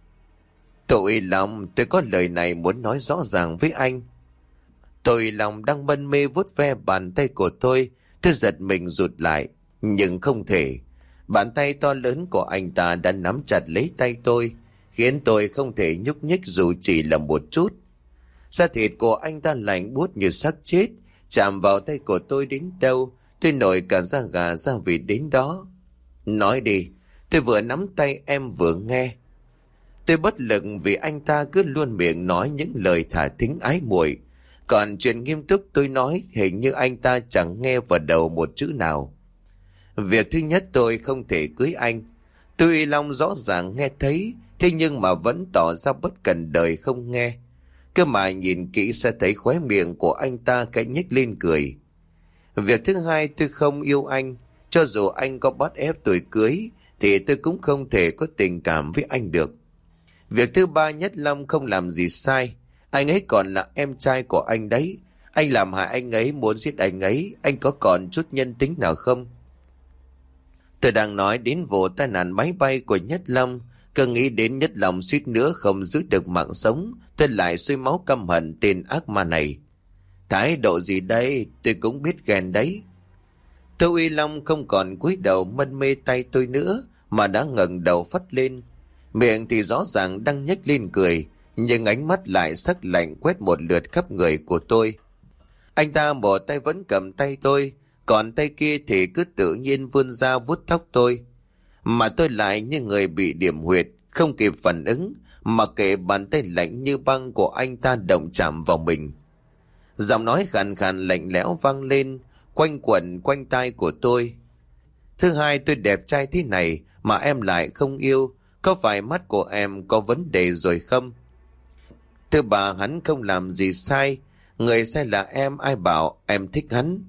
Speaker 1: Tôi lòng, tôi có lời này muốn nói rõ ràng với anh. Tôi lòng đang mân mê vuốt ve bàn tay của tôi, tôi giật mình rụt lại, nhưng không thể. Bàn tay to lớn của anh ta đã nắm chặt lấy tay tôi, khiến tôi không thể nhúc nhích dù chỉ là một chút. Da thịt của anh ta lạnh buốt như xác chết, chạm vào tay của tôi đến đâu, tôi nổi cả da gà da vịt đến đó. Nói đi, tôi vừa nắm tay em vừa nghe. Tôi bất lực vì anh ta cứ luôn miệng nói những lời thả thính ái muội. Còn chuyện nghiêm túc tôi nói hình như anh ta chẳng nghe vào đầu một chữ nào. Việc thứ nhất, tôi không thể cưới anh. Tuy Long rõ ràng nghe thấy, thế nhưng mà vẫn tỏ ra bất cần đời không nghe. Cơ mà nhìn kỹ sẽ thấy khóe miệng của anh ta cái nhếch lên cười. Việc thứ hai, tôi không yêu anh. Cho dù anh có bắt ép tôi cưới, thì tôi cũng không thể có tình cảm với anh được. Việc thứ ba, Nhất Long không làm gì sai. Anh ấy còn là em trai của anh đấy. Anh làm hại anh ấy, muốn giết anh ấy, anh có còn chút nhân tính nào không? Tôi đang nói đến vụ tai nạn máy bay của Nhất Long, cứ nghĩ đến Nhất Long suýt nữa không giữ được mạng sống, tôi lại sôi máu căm hận tên ác ma này. Thái độ gì đây, tôi cũng biết ghen đấy. Tô Uy Long không còn cúi đầu mân mê tay tôi nữa, mà đã ngẩng đầu phắt lên. Miệng thì rõ ràng đang nhếch lên cười, nhưng ánh mắt lại sắc lạnh quét một lượt khắp người của tôi. Anh ta một tay vẫn cầm tay tôi, còn tay kia thì cứ tự nhiên vươn ra vuốt tóc tôi. Mà tôi lại như người bị điểm huyệt, không kịp phản ứng, mà kệ bàn tay lạnh như băng của anh ta động chạm vào mình. Giọng nói khàn khàn lạnh lẽo vang lên, quanh quẩn quanh tai của tôi. Thứ hai, tôi đẹp trai thế này mà em lại không yêu, có phải mắt của em có vấn đề rồi không? Thứ ba, hắn không làm gì sai, người sai là em, ai bảo em thích hắn?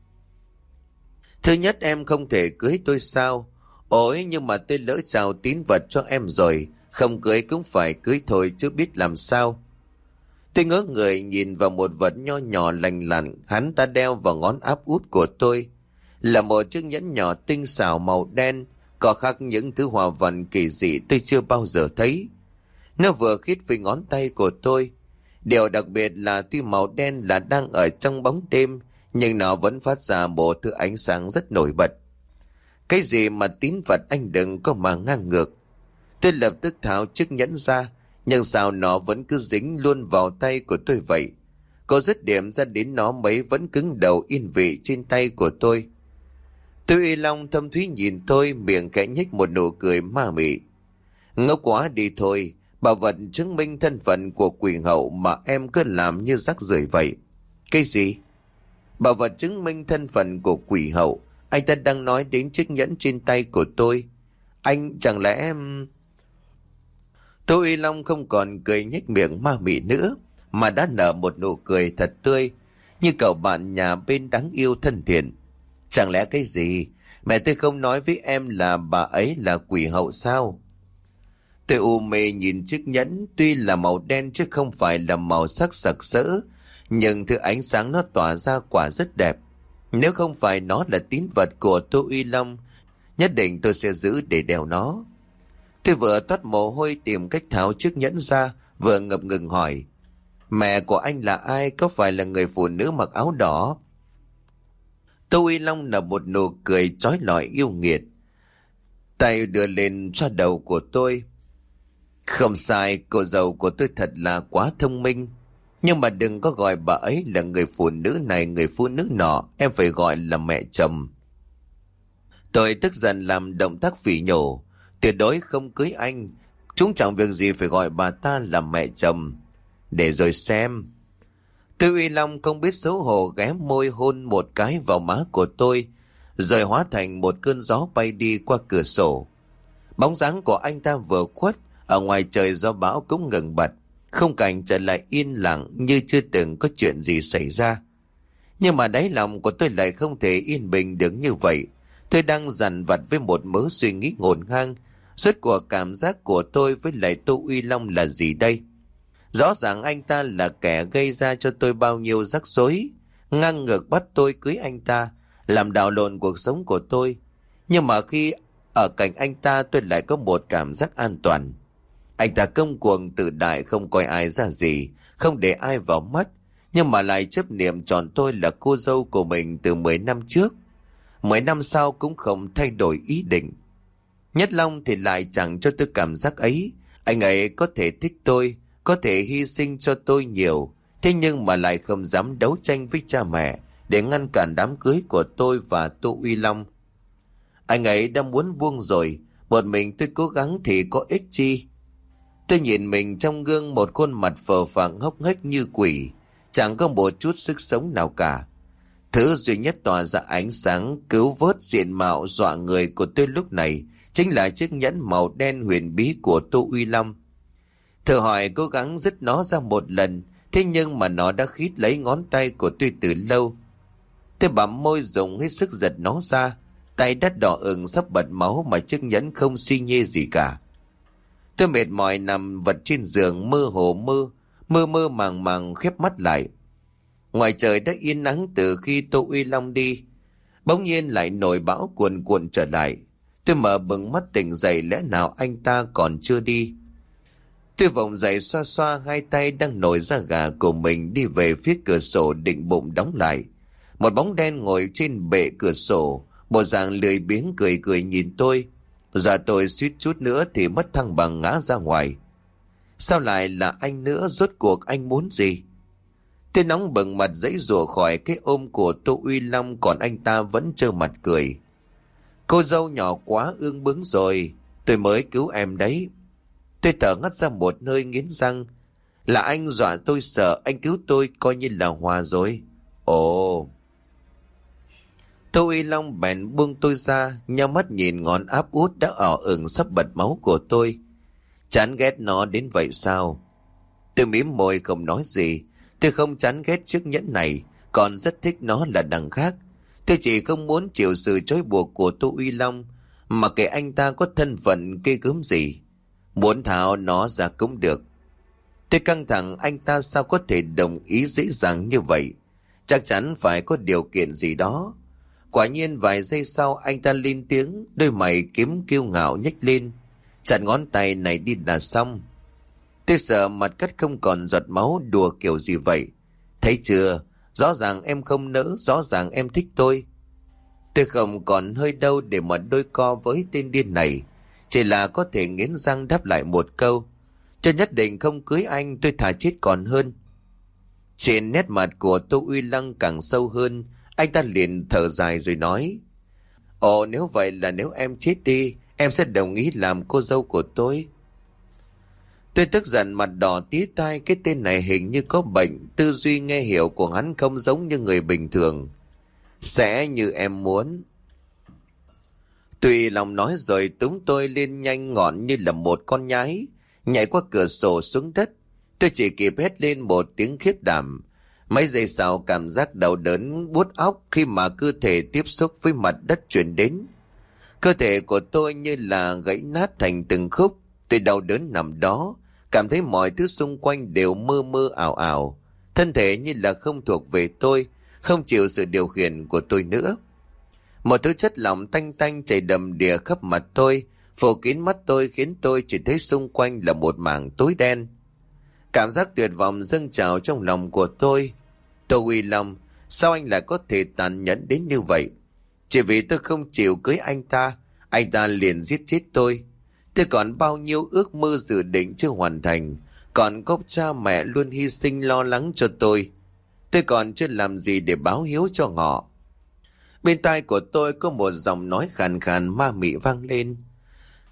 Speaker 1: Thứ nhất, em không thể cưới tôi sao? Ôi, nhưng mà tôi lỡ trao tín vật cho em rồi, không cưới cũng phải cưới thôi chứ biết làm sao. Tôi ngỡ người nhìn vào một vật nho nhỏ lành lặn hắn ta đeo vào ngón áp út của tôi. Là một chiếc nhẫn nhỏ tinh xảo màu đen, có khắc những thứ hòa văn kỳ dị tôi chưa bao giờ thấy. Nó vừa khít với ngón tay của tôi. Điều đặc biệt là tuy màu đen là đang ở trong bóng đêm, nhưng nó vẫn phát ra một thứ ánh sáng rất nổi bật. Cái gì mà tín vật anh đừng có mà ngang ngược. Tôi lập tức tháo chiếc nhẫn ra, nhưng sao nó vẫn cứ dính luôn vào tay của tôi vậy? Có dứt điểm ra đến nó mấy vẫn cứng đầu yên vị trên tay của tôi. Tôi Uy Long thâm thúy nhìn tôi, miệng khẽ nhếch một nụ cười ma mị. Ngốc quá đi thôi, bảo vật chứng minh thân phận của quỷ hậu mà em cứ làm như rác rưởi vậy. Cái gì? Bảo vật chứng minh thân phận của quỷ hậu? Anh ta đang nói đến chiếc nhẫn trên tay của tôi. Anh chẳng lẽ em... Tô Uy Long không còn cười nhếch miệng ma mị nữa, mà đã nở một nụ cười thật tươi, như cậu bạn nhà bên đáng yêu thân thiện. Chẳng lẽ cái gì? Mẹ tôi không nói với em là bà ấy là quỷ hậu sao? Tôi u mê nhìn chiếc nhẫn, tuy là màu đen chứ không phải là màu sắc sặc sỡ, nhưng thứ ánh sáng nó tỏa ra quả rất đẹp. Nếu không phải nó là tín vật của Tô Uy Long, nhất định tôi sẽ giữ để đeo nó. Tôi vừa toát mồ hôi tìm cách tháo chiếc nhẫn ra, vừa ngập ngừng hỏi. Mẹ của anh là ai? Có phải là người phụ nữ mặc áo đỏ? Tô Uy Long nở một nụ cười chói lọi yêu nghiệt. Tay đưa lên xoa đầu của tôi. Không sai, cô dâu của tôi thật là quá thông minh. Nhưng mà đừng có gọi bà ấy là người phụ nữ này người phụ nữ nọ, em phải gọi là mẹ chồng. Tôi tức giận làm động tác phỉ nhổ. Tuyệt đối không cưới anh. Chúng chẳng việc gì phải gọi bà ta là mẹ chồng. Để rồi xem. Tư Uy Long không biết xấu hổ ghé môi hôn một cái vào má của tôi, rồi hóa thành một cơn gió bay đi qua cửa sổ. Bóng dáng của anh ta vừa khuất, ở ngoài trời gió bão cũng ngừng bật. Không cảnh trở lại yên lặng như chưa từng có chuyện gì xảy ra. Nhưng mà đáy lòng của tôi lại không thể yên bình được như vậy. Tôi đang dằn vặt với một mớ suy nghĩ ngổn ngang. Suốt cuộc cảm giác của tôi với lại Tô Uy Long là gì đây? Rõ ràng anh ta là kẻ gây ra cho tôi bao nhiêu rắc rối, ngang ngược bắt tôi cưới anh ta, làm đảo lộn cuộc sống của tôi. Nhưng mà khi ở cạnh anh ta tôi lại có một cảm giác an toàn. Anh ta câm cuồng tự đại, không coi ai ra gì, không để ai vào mắt, nhưng mà lại chấp niệm chọn tôi là cô dâu của mình từ mười năm trước. Mười năm sau cũng không thay đổi ý định. Nhất Long thì lại chẳng cho tôi cảm giác ấy. Anh ấy có thể thích tôi, có thể hy sinh cho tôi nhiều, thế nhưng mà lại không dám đấu tranh với cha mẹ để ngăn cản đám cưới của tôi và Tô Uy Long. Anh ấy đã muốn buông rồi, một mình tôi cố gắng thì có ích chi. Tôi nhìn mình trong gương, một khuôn mặt phờ phạc hốc hếch như quỷ, chẳng có một chút sức sống nào cả. Thứ duy nhất tỏa ra ánh sáng cứu vớt diện mạo dọa người của tôi lúc này chính là chiếc nhẫn màu đen huyền bí của Tô Uy Long. Thử hỏi cố gắng dứt nó ra một lần, thế nhưng mà nó đã khít lấy ngón tay của tôi từ lâu. Tôi bặm môi dùng hết sức giật nó ra, tay đắt đỏ ửng sắp bật máu mà chiếc nhẫn không xi nhê gì cả. Tôi mệt mỏi nằm vật trên giường, mơ hồ mơ, mơ mơ màng màng khép mắt lại. Ngoài trời đã yên nắng từ khi Tô Uy Long đi, bỗng nhiên lại nổi bão cuồn cuộn trở lại. Tôi mở bừng mắt tỉnh dậy, lẽ nào anh ta còn chưa đi? Tôi vùng dậy xoa xoa hai tay đang nổi da gà của mình, đi về phía cửa sổ định bụng đóng lại. Một bóng đen ngồi trên bệ cửa sổ, bộ dạng lười biếng cười cười nhìn tôi. Giờ tôi suýt chút nữa thì mất thăng bằng ngã ra ngoài. Sao lại là anh nữa? Rốt cuộc anh muốn gì? Tôi nóng bừng mặt giãy giụa khỏi cái ôm của Tô Uy Long, còn anh ta vẫn trơ mặt cười. Cô dâu nhỏ quá ương bướng rồi, tôi mới cứu em đấy. Tôi thở ngắt ra một hơi nghiến răng. Là anh dọa tôi sợ, anh cứu tôi coi như là hòa rồi. Ồ. Tô Uy Long bèn buông tôi ra, nhắm mắt nhìn ngón áp út đã ỏ ửng sắp bật máu của tôi. Chán ghét nó đến vậy sao? Tôi mím môi không nói gì. Tôi không chán ghét chiếc nhẫn này, còn rất thích nó là đằng khác. Tôi chỉ không muốn chịu sự trói buộc của Tô Uy Long, mà kể anh ta có thân phận ghê gớm gì. Muốn tháo nó ra cũng được. Tôi căng thẳng, anh ta sao có thể đồng ý dễ dàng như vậy? Chắc chắn phải có điều kiện gì đó. Quả nhiên vài giây sau anh ta lên tiếng, đôi mày kiếm kiêu ngạo nhếch lên. Chặt ngón tay này đi là xong. Tôi sợ mặt cắt không còn giọt máu, đùa kiểu gì vậy? Thấy chưa? Rõ ràng em không nỡ, rõ ràng em thích tôi. Tôi không còn hơi đâu để mà đôi co với tên điên này. Chỉ là có thể nghiến răng đáp lại một câu. Tôi nhất định không cưới anh, tôi thà chết còn hơn. Trên nét mặt của Tô Uy Long càng sâu hơn. Anh ta liền thở dài rồi nói: Ồ, nếu vậy là nếu em chết đi, em sẽ đồng ý làm cô dâu của tôi. Tôi tức giận mặt đỏ tía tai, cái tên này hình như có bệnh, tư duy nghe hiểu của hắn không giống như người bình thường. Sẽ như em muốn. Tùy lòng nói rồi túm tôi lên nhanh ngọn như là một con nhái, nhảy qua cửa sổ xuống đất. Tôi chỉ kịp hét lên một tiếng khiếp đảm. Mấy giây sau cảm giác đau đớn buốt óc khi mà cơ thể tiếp xúc với mặt đất truyền đến. Cơ thể của tôi như là gãy nát thành từng khúc. Tôi đau đớn nằm đó, cảm thấy mọi thứ xung quanh đều mơ mơ ảo ảo. Thân thể như là không thuộc về tôi, không chịu sự điều khiển của tôi nữa. Một thứ chất lỏng tanh tanh chảy đầm đìa khắp mặt tôi, phủ kín mắt tôi khiến tôi chỉ thấy xung quanh là một mảng tối đen. Cảm giác tuyệt vọng dâng trào trong lòng của tôi. Tô Uy Long, sao anh lại có thể tàn nhẫn đến như vậy? Chỉ vì tôi không chịu cưới anh ta, anh ta liền giết chết tôi. Tôi còn bao nhiêu ước mơ dự định chưa hoàn thành, còn có cha mẹ luôn hy sinh lo lắng cho tôi. Tôi còn chưa làm gì để báo hiếu cho họ. Bên tai của tôi có một giọng nói khàn khàn ma mị vang lên.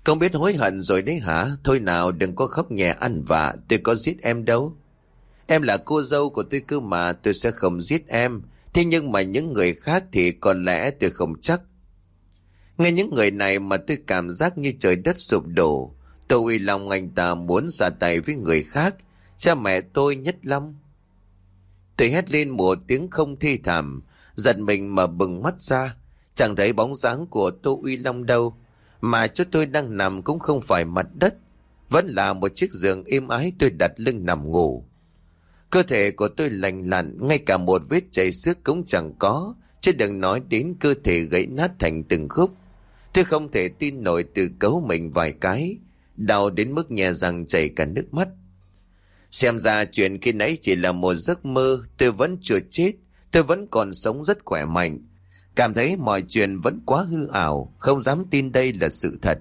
Speaker 1: Không biết hối hận rồi đấy hả? Thôi nào, đừng có khóc nhè ăn vạ, tôi có giết em đâu. Em là cô dâu của tôi cơ mà, tôi sẽ không giết em. Thế nhưng mà những người khác thì có lẽ tôi không chắc. Nghe những người này mà tôi cảm giác như trời đất sụp đổ. Tô Uy Long anh ta muốn ra tay với người khác. Cha mẹ tôi nhất long. Tôi hét lên một tiếng không thi thảm, giật mình mà bừng mắt ra. Chẳng thấy bóng dáng của Tô Uy Long đâu. Mà chỗ tôi đang nằm cũng không phải mặt đất, vẫn là một chiếc giường êm ái tôi đặt lưng nằm ngủ. Cơ thể của tôi lành lặn, ngay cả một vết chảy xước cũng chẳng có, chứ đừng nói đến cơ thể gãy nát thành từng khúc. Tôi không thể tin nổi, tự cấu mình vài cái, đau đến mức nhè răng chảy cả nước mắt. Xem ra chuyện khi nãy chỉ là một giấc mơ, tôi vẫn chưa chết, tôi vẫn còn sống rất khỏe mạnh. Cảm thấy mọi chuyện vẫn quá hư ảo, không dám tin đây là sự thật.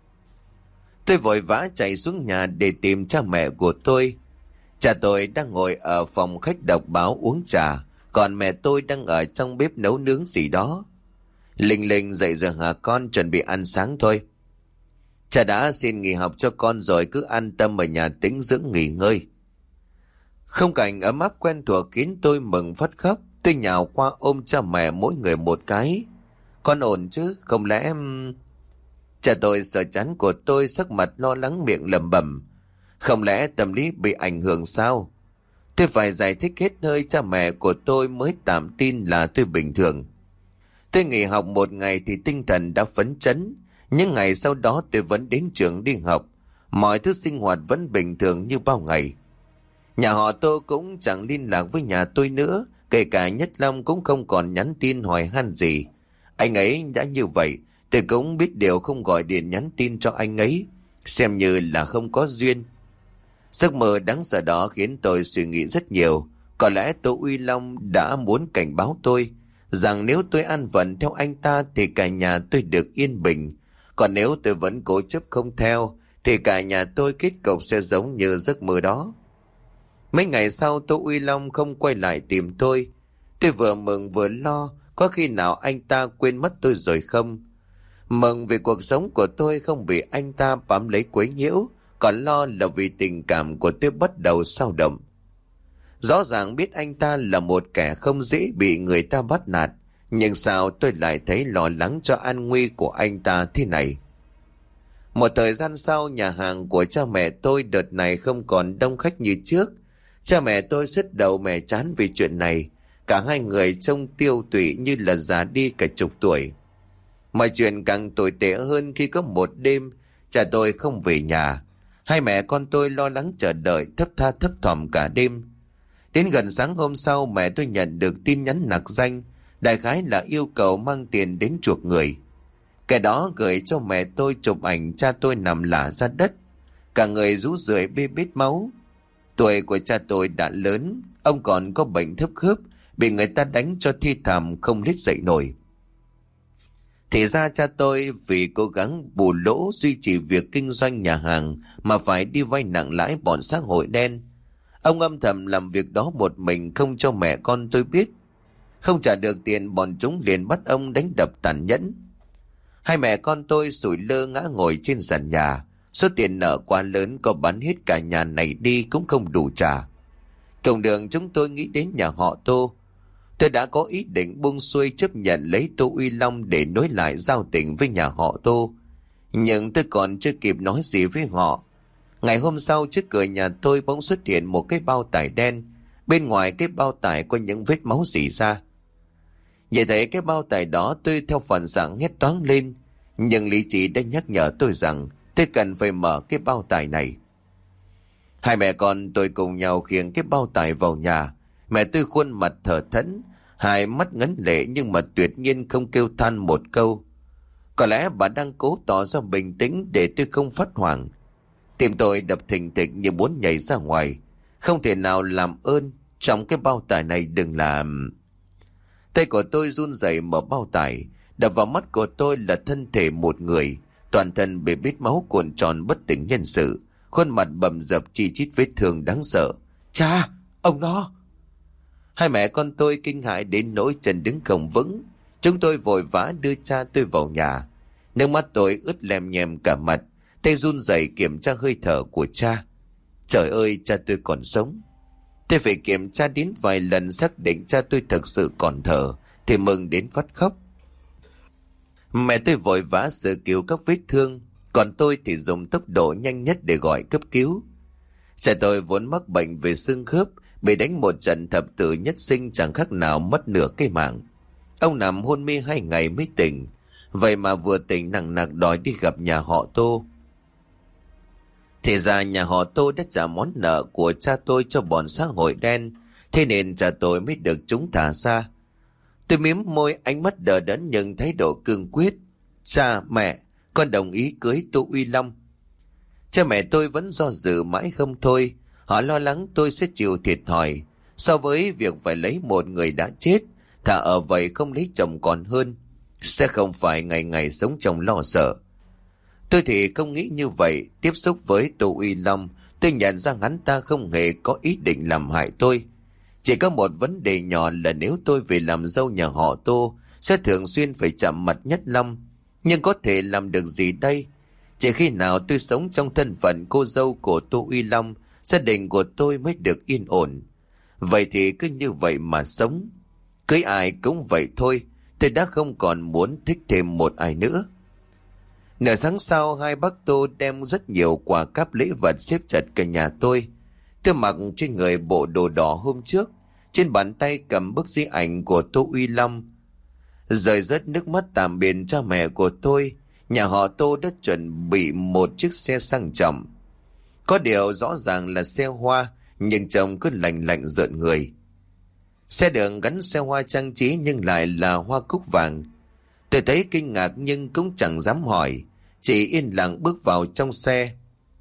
Speaker 1: Tôi vội vã chạy xuống nhà để tìm cha mẹ của tôi. Cha tôi đang ngồi ở phòng khách đọc báo uống trà, còn mẹ tôi đang ở trong bếp nấu nướng gì đó. Linh Linh dậy rồi hả con, chuẩn bị ăn sáng thôi. Cha đã xin nghỉ học cho con rồi, cứ an tâm ở nhà tĩnh dưỡng nghỉ ngơi. Không cảnh ấm áp quen thuộc khiến tôi mừng phát khóc. Tôi nhào qua ôm cha mẹ mỗi người một cái. Con ổn chứ, không lẽ em... Cha tôi sờ chán của tôi, sắc mặt lo lắng miệng lẩm bẩm. Không lẽ tâm lý bị ảnh hưởng sao? Tôi phải giải thích hết hơi cha mẹ của tôi mới tạm tin là tôi bình thường. Tôi nghỉ học một ngày thì tinh thần đã phấn chấn. Những ngày sau đó tôi vẫn đến trường đi học. Mọi thứ sinh hoạt vẫn bình thường như bao ngày. Nhà họ Tô cũng chẳng liên lạc với nhà tôi nữa. Kể cả Nhất Long cũng không còn nhắn tin hỏi han gì. Anh ấy đã như vậy, tôi cũng biết điều không gọi điện nhắn tin cho anh ấy, xem như là không có duyên. Giấc mơ đáng sợ đó khiến tôi suy nghĩ rất nhiều. Có lẽ Tô Uy Long đã muốn cảnh báo tôi rằng nếu tôi an phận theo anh ta thì cả nhà tôi được yên bình. Còn nếu tôi vẫn cố chấp không theo thì cả nhà tôi kết cục sẽ giống như giấc mơ đó. Mấy ngày sau Tô Uy Long không quay lại tìm tôi. Tôi vừa mừng vừa lo, có khi nào anh ta quên mất tôi rồi không? Mừng vì cuộc sống của tôi không bị anh ta bám lấy quấy nhiễu, còn lo là vì tình cảm của tôi bắt đầu xao động. Rõ ràng biết anh ta là một kẻ không dễ bị người ta bắt nạt, nhưng sao tôi lại thấy lo lắng cho an nguy của anh ta thế này? Một thời gian sau, nhà hàng của cha mẹ tôi đợt này không còn đông khách như trước. Cha mẹ tôi sứt đầu mẻ chán vì chuyện này. Cả hai người trông tiêu tụy như là già đi cả chục tuổi. Mọi chuyện càng tồi tệ hơn khi có một đêm cha tôi không về nhà. Hai mẹ con tôi lo lắng chờ đợi, thấp tha thấp thỏm cả đêm. Đến gần sáng hôm sau, mẹ tôi nhận được tin nhắn nặc danh, đại khái là yêu cầu mang tiền đến chuộc người. Kẻ đó gửi cho mẹ tôi chụp ảnh cha tôi nằm lả ra đất, cả người rũ rượi bê bết máu. Tuổi của cha tôi đã lớn, ông còn có bệnh thấp khớp, bị người ta đánh cho thi thảm không lết dậy nổi. Thì ra cha tôi vì cố gắng bù lỗ duy trì việc kinh doanh nhà hàng mà phải đi vay nặng lãi bọn xã hội đen. Ông âm thầm làm việc đó một mình, không cho mẹ con tôi biết. Không trả được tiền, bọn chúng liền bắt ông đánh đập tàn nhẫn. Hai mẹ con tôi sủi lơ ngã ngồi trên sàn nhà. Số tiền nợ quá lớn, có bán hết cả nhà này đi cũng không đủ trả. Cùng đường chúng tôi nghĩ đến nhà họ Tô. Tôi đã có ý định buông xuôi chấp nhận lấy Tô Uy Long để nối lại giao tình với nhà họ Tô. Nhưng tôi còn chưa kịp nói gì với họ. Ngày hôm sau, trước cửa nhà tôi bỗng xuất hiện một cái bao tải đen. Bên ngoài cái bao tải có những vết máu rỉ ra. Nhìn thấy cái bao tải đó, tôi theo phản xạ hét toáng lên. Nhưng lý trí đã nhắc nhở tôi rằng tôi cần phải mở cái bao tải này. Hai mẹ con tôi cùng nhau khiêng cái bao tải vào nhà. Mẹ tôi khuôn mặt thở thẫn, hai mắt ngấn lệ nhưng mà tuyệt nhiên không kêu than một câu. Có lẽ bà đang cố tỏ ra bình tĩnh để tôi không phát hoảng. Tim tôi đập thình thịch như muốn nhảy ra ngoài. Không thể nào làm ơn, trong cái bao tải này đừng làm. Tay của tôi run rẩy mở bao tải. Đập vào mắt của tôi là thân thể một người, toàn thân bị bết máu cuộn tròn bất tỉnh nhân sự, khuôn mặt bầm dập chi chít vết thương đáng sợ. Cha, ông nó! Hai mẹ con tôi kinh hãi đến nỗi chân đứng không vững. Chúng tôi vội vã đưa cha tôi vào nhà. Nước mắt tôi ướt lem nhem cả mặt, Tay run rẩy kiểm tra hơi thở của cha. Trời ơi, cha tôi còn sống. Tôi phải kiểm tra đến vài lần xác định cha tôi thực sự còn thở thì mừng đến phát khóc. Mẹ tôi vội vã sơ cứu các vết thương, còn tôi thì dùng tốc độ nhanh nhất để gọi cấp cứu. Cha tôi vốn mắc bệnh về xương khớp, bị đánh một trận thập tử nhất sinh chẳng khác nào mất nửa cây mạng. Ông nằm hôn mê hai ngày mới tỉnh, vậy mà vừa tỉnh nặng nặc đòi đi gặp nhà họ Tô. Thì ra nhà họ Tô đã trả món nợ của cha tôi cho bọn xã hội đen, thế nên cha tôi mới được chúng thả ra. Tôi mím môi, ánh mắt đờ đẫn nhưng thái độ cương quyết. Cha, mẹ, con đồng ý cưới Tô Uy Long. Cha mẹ tôi vẫn do dự mãi không thôi. Họ lo lắng tôi sẽ chịu thiệt thòi. So với việc phải lấy một người đã chết, thà ở vậy không lấy chồng còn hơn. Sẽ không phải ngày ngày sống trong lo sợ. Tôi thì không nghĩ như vậy. Tiếp xúc với Tô Uy Long, tôi nhận ra hắn ta không hề có ý định làm hại tôi. Chỉ có một vấn đề nhỏ là nếu tôi về làm dâu nhà họ Tô, sẽ thường xuyên phải chạm mặt Nhất Long. Nhưng có thể làm được gì đây? Chỉ khi nào tôi sống trong thân phận cô dâu của Tô Uy Long, gia đình của tôi mới được yên ổn. Vậy thì cứ như vậy mà sống. Cưới ai cũng vậy thôi, tôi đã không còn muốn thích thêm một ai nữa. Nửa tháng sau, hai bác Tô đem rất nhiều quà cáp lễ vật xếp chặt cả nhà tôi. Tôi mặc trên người bộ đồ đỏ hôm trước, trên bàn tay cầm bức di ảnh của Tô Uy Long. Rơi rớt nước mắt tạm biệt cha mẹ của tôi, nhà họ Tô đã chuẩn bị một chiếc xe sang trọng. Có điều rõ ràng là xe hoa, nhưng trông cứ lạnh lạnh rợn người. Xe đường gắn xe hoa trang trí nhưng lại là hoa cúc vàng. Tôi thấy kinh ngạc nhưng cũng chẳng dám hỏi, chỉ yên lặng bước vào trong xe.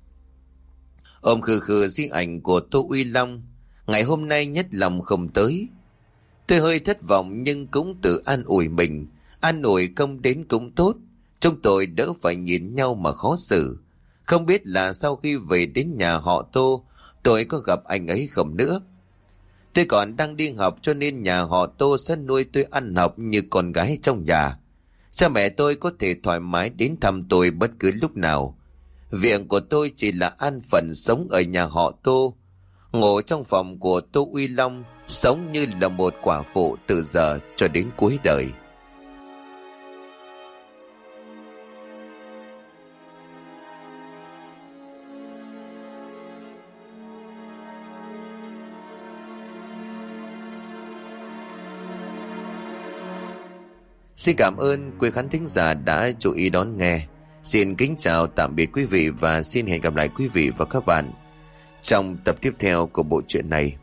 Speaker 1: Ôm khư khư di ảnh của Tô Uy Long. Ngày hôm nay Nhất Long không tới. Tôi hơi thất vọng nhưng cũng tự an ủi mình. An ủi không đến cũng tốt, chúng tôi đỡ phải nhìn nhau mà khó xử. Không biết là sau khi về đến nhà họ Tô, tôi có gặp anh ấy không nữa. Tôi còn đang đi học cho nên nhà họ Tô sẽ nuôi tôi ăn học như con gái trong nhà. Cha mẹ tôi có thể thoải mái đến thăm tôi bất cứ lúc nào. Việc của tôi chỉ là an phận sống ở nhà họ Tô, ngủ trong phòng của Tô Uy Long, sống như là một quả phụ từ giờ cho đến cuối đời. Xin cảm ơn quý khán thính giả đã chú ý đón nghe. Xin kính chào tạm biệt quý vị và xin hẹn gặp lại quý vị và các bạn trong tập tiếp theo của bộ truyện này.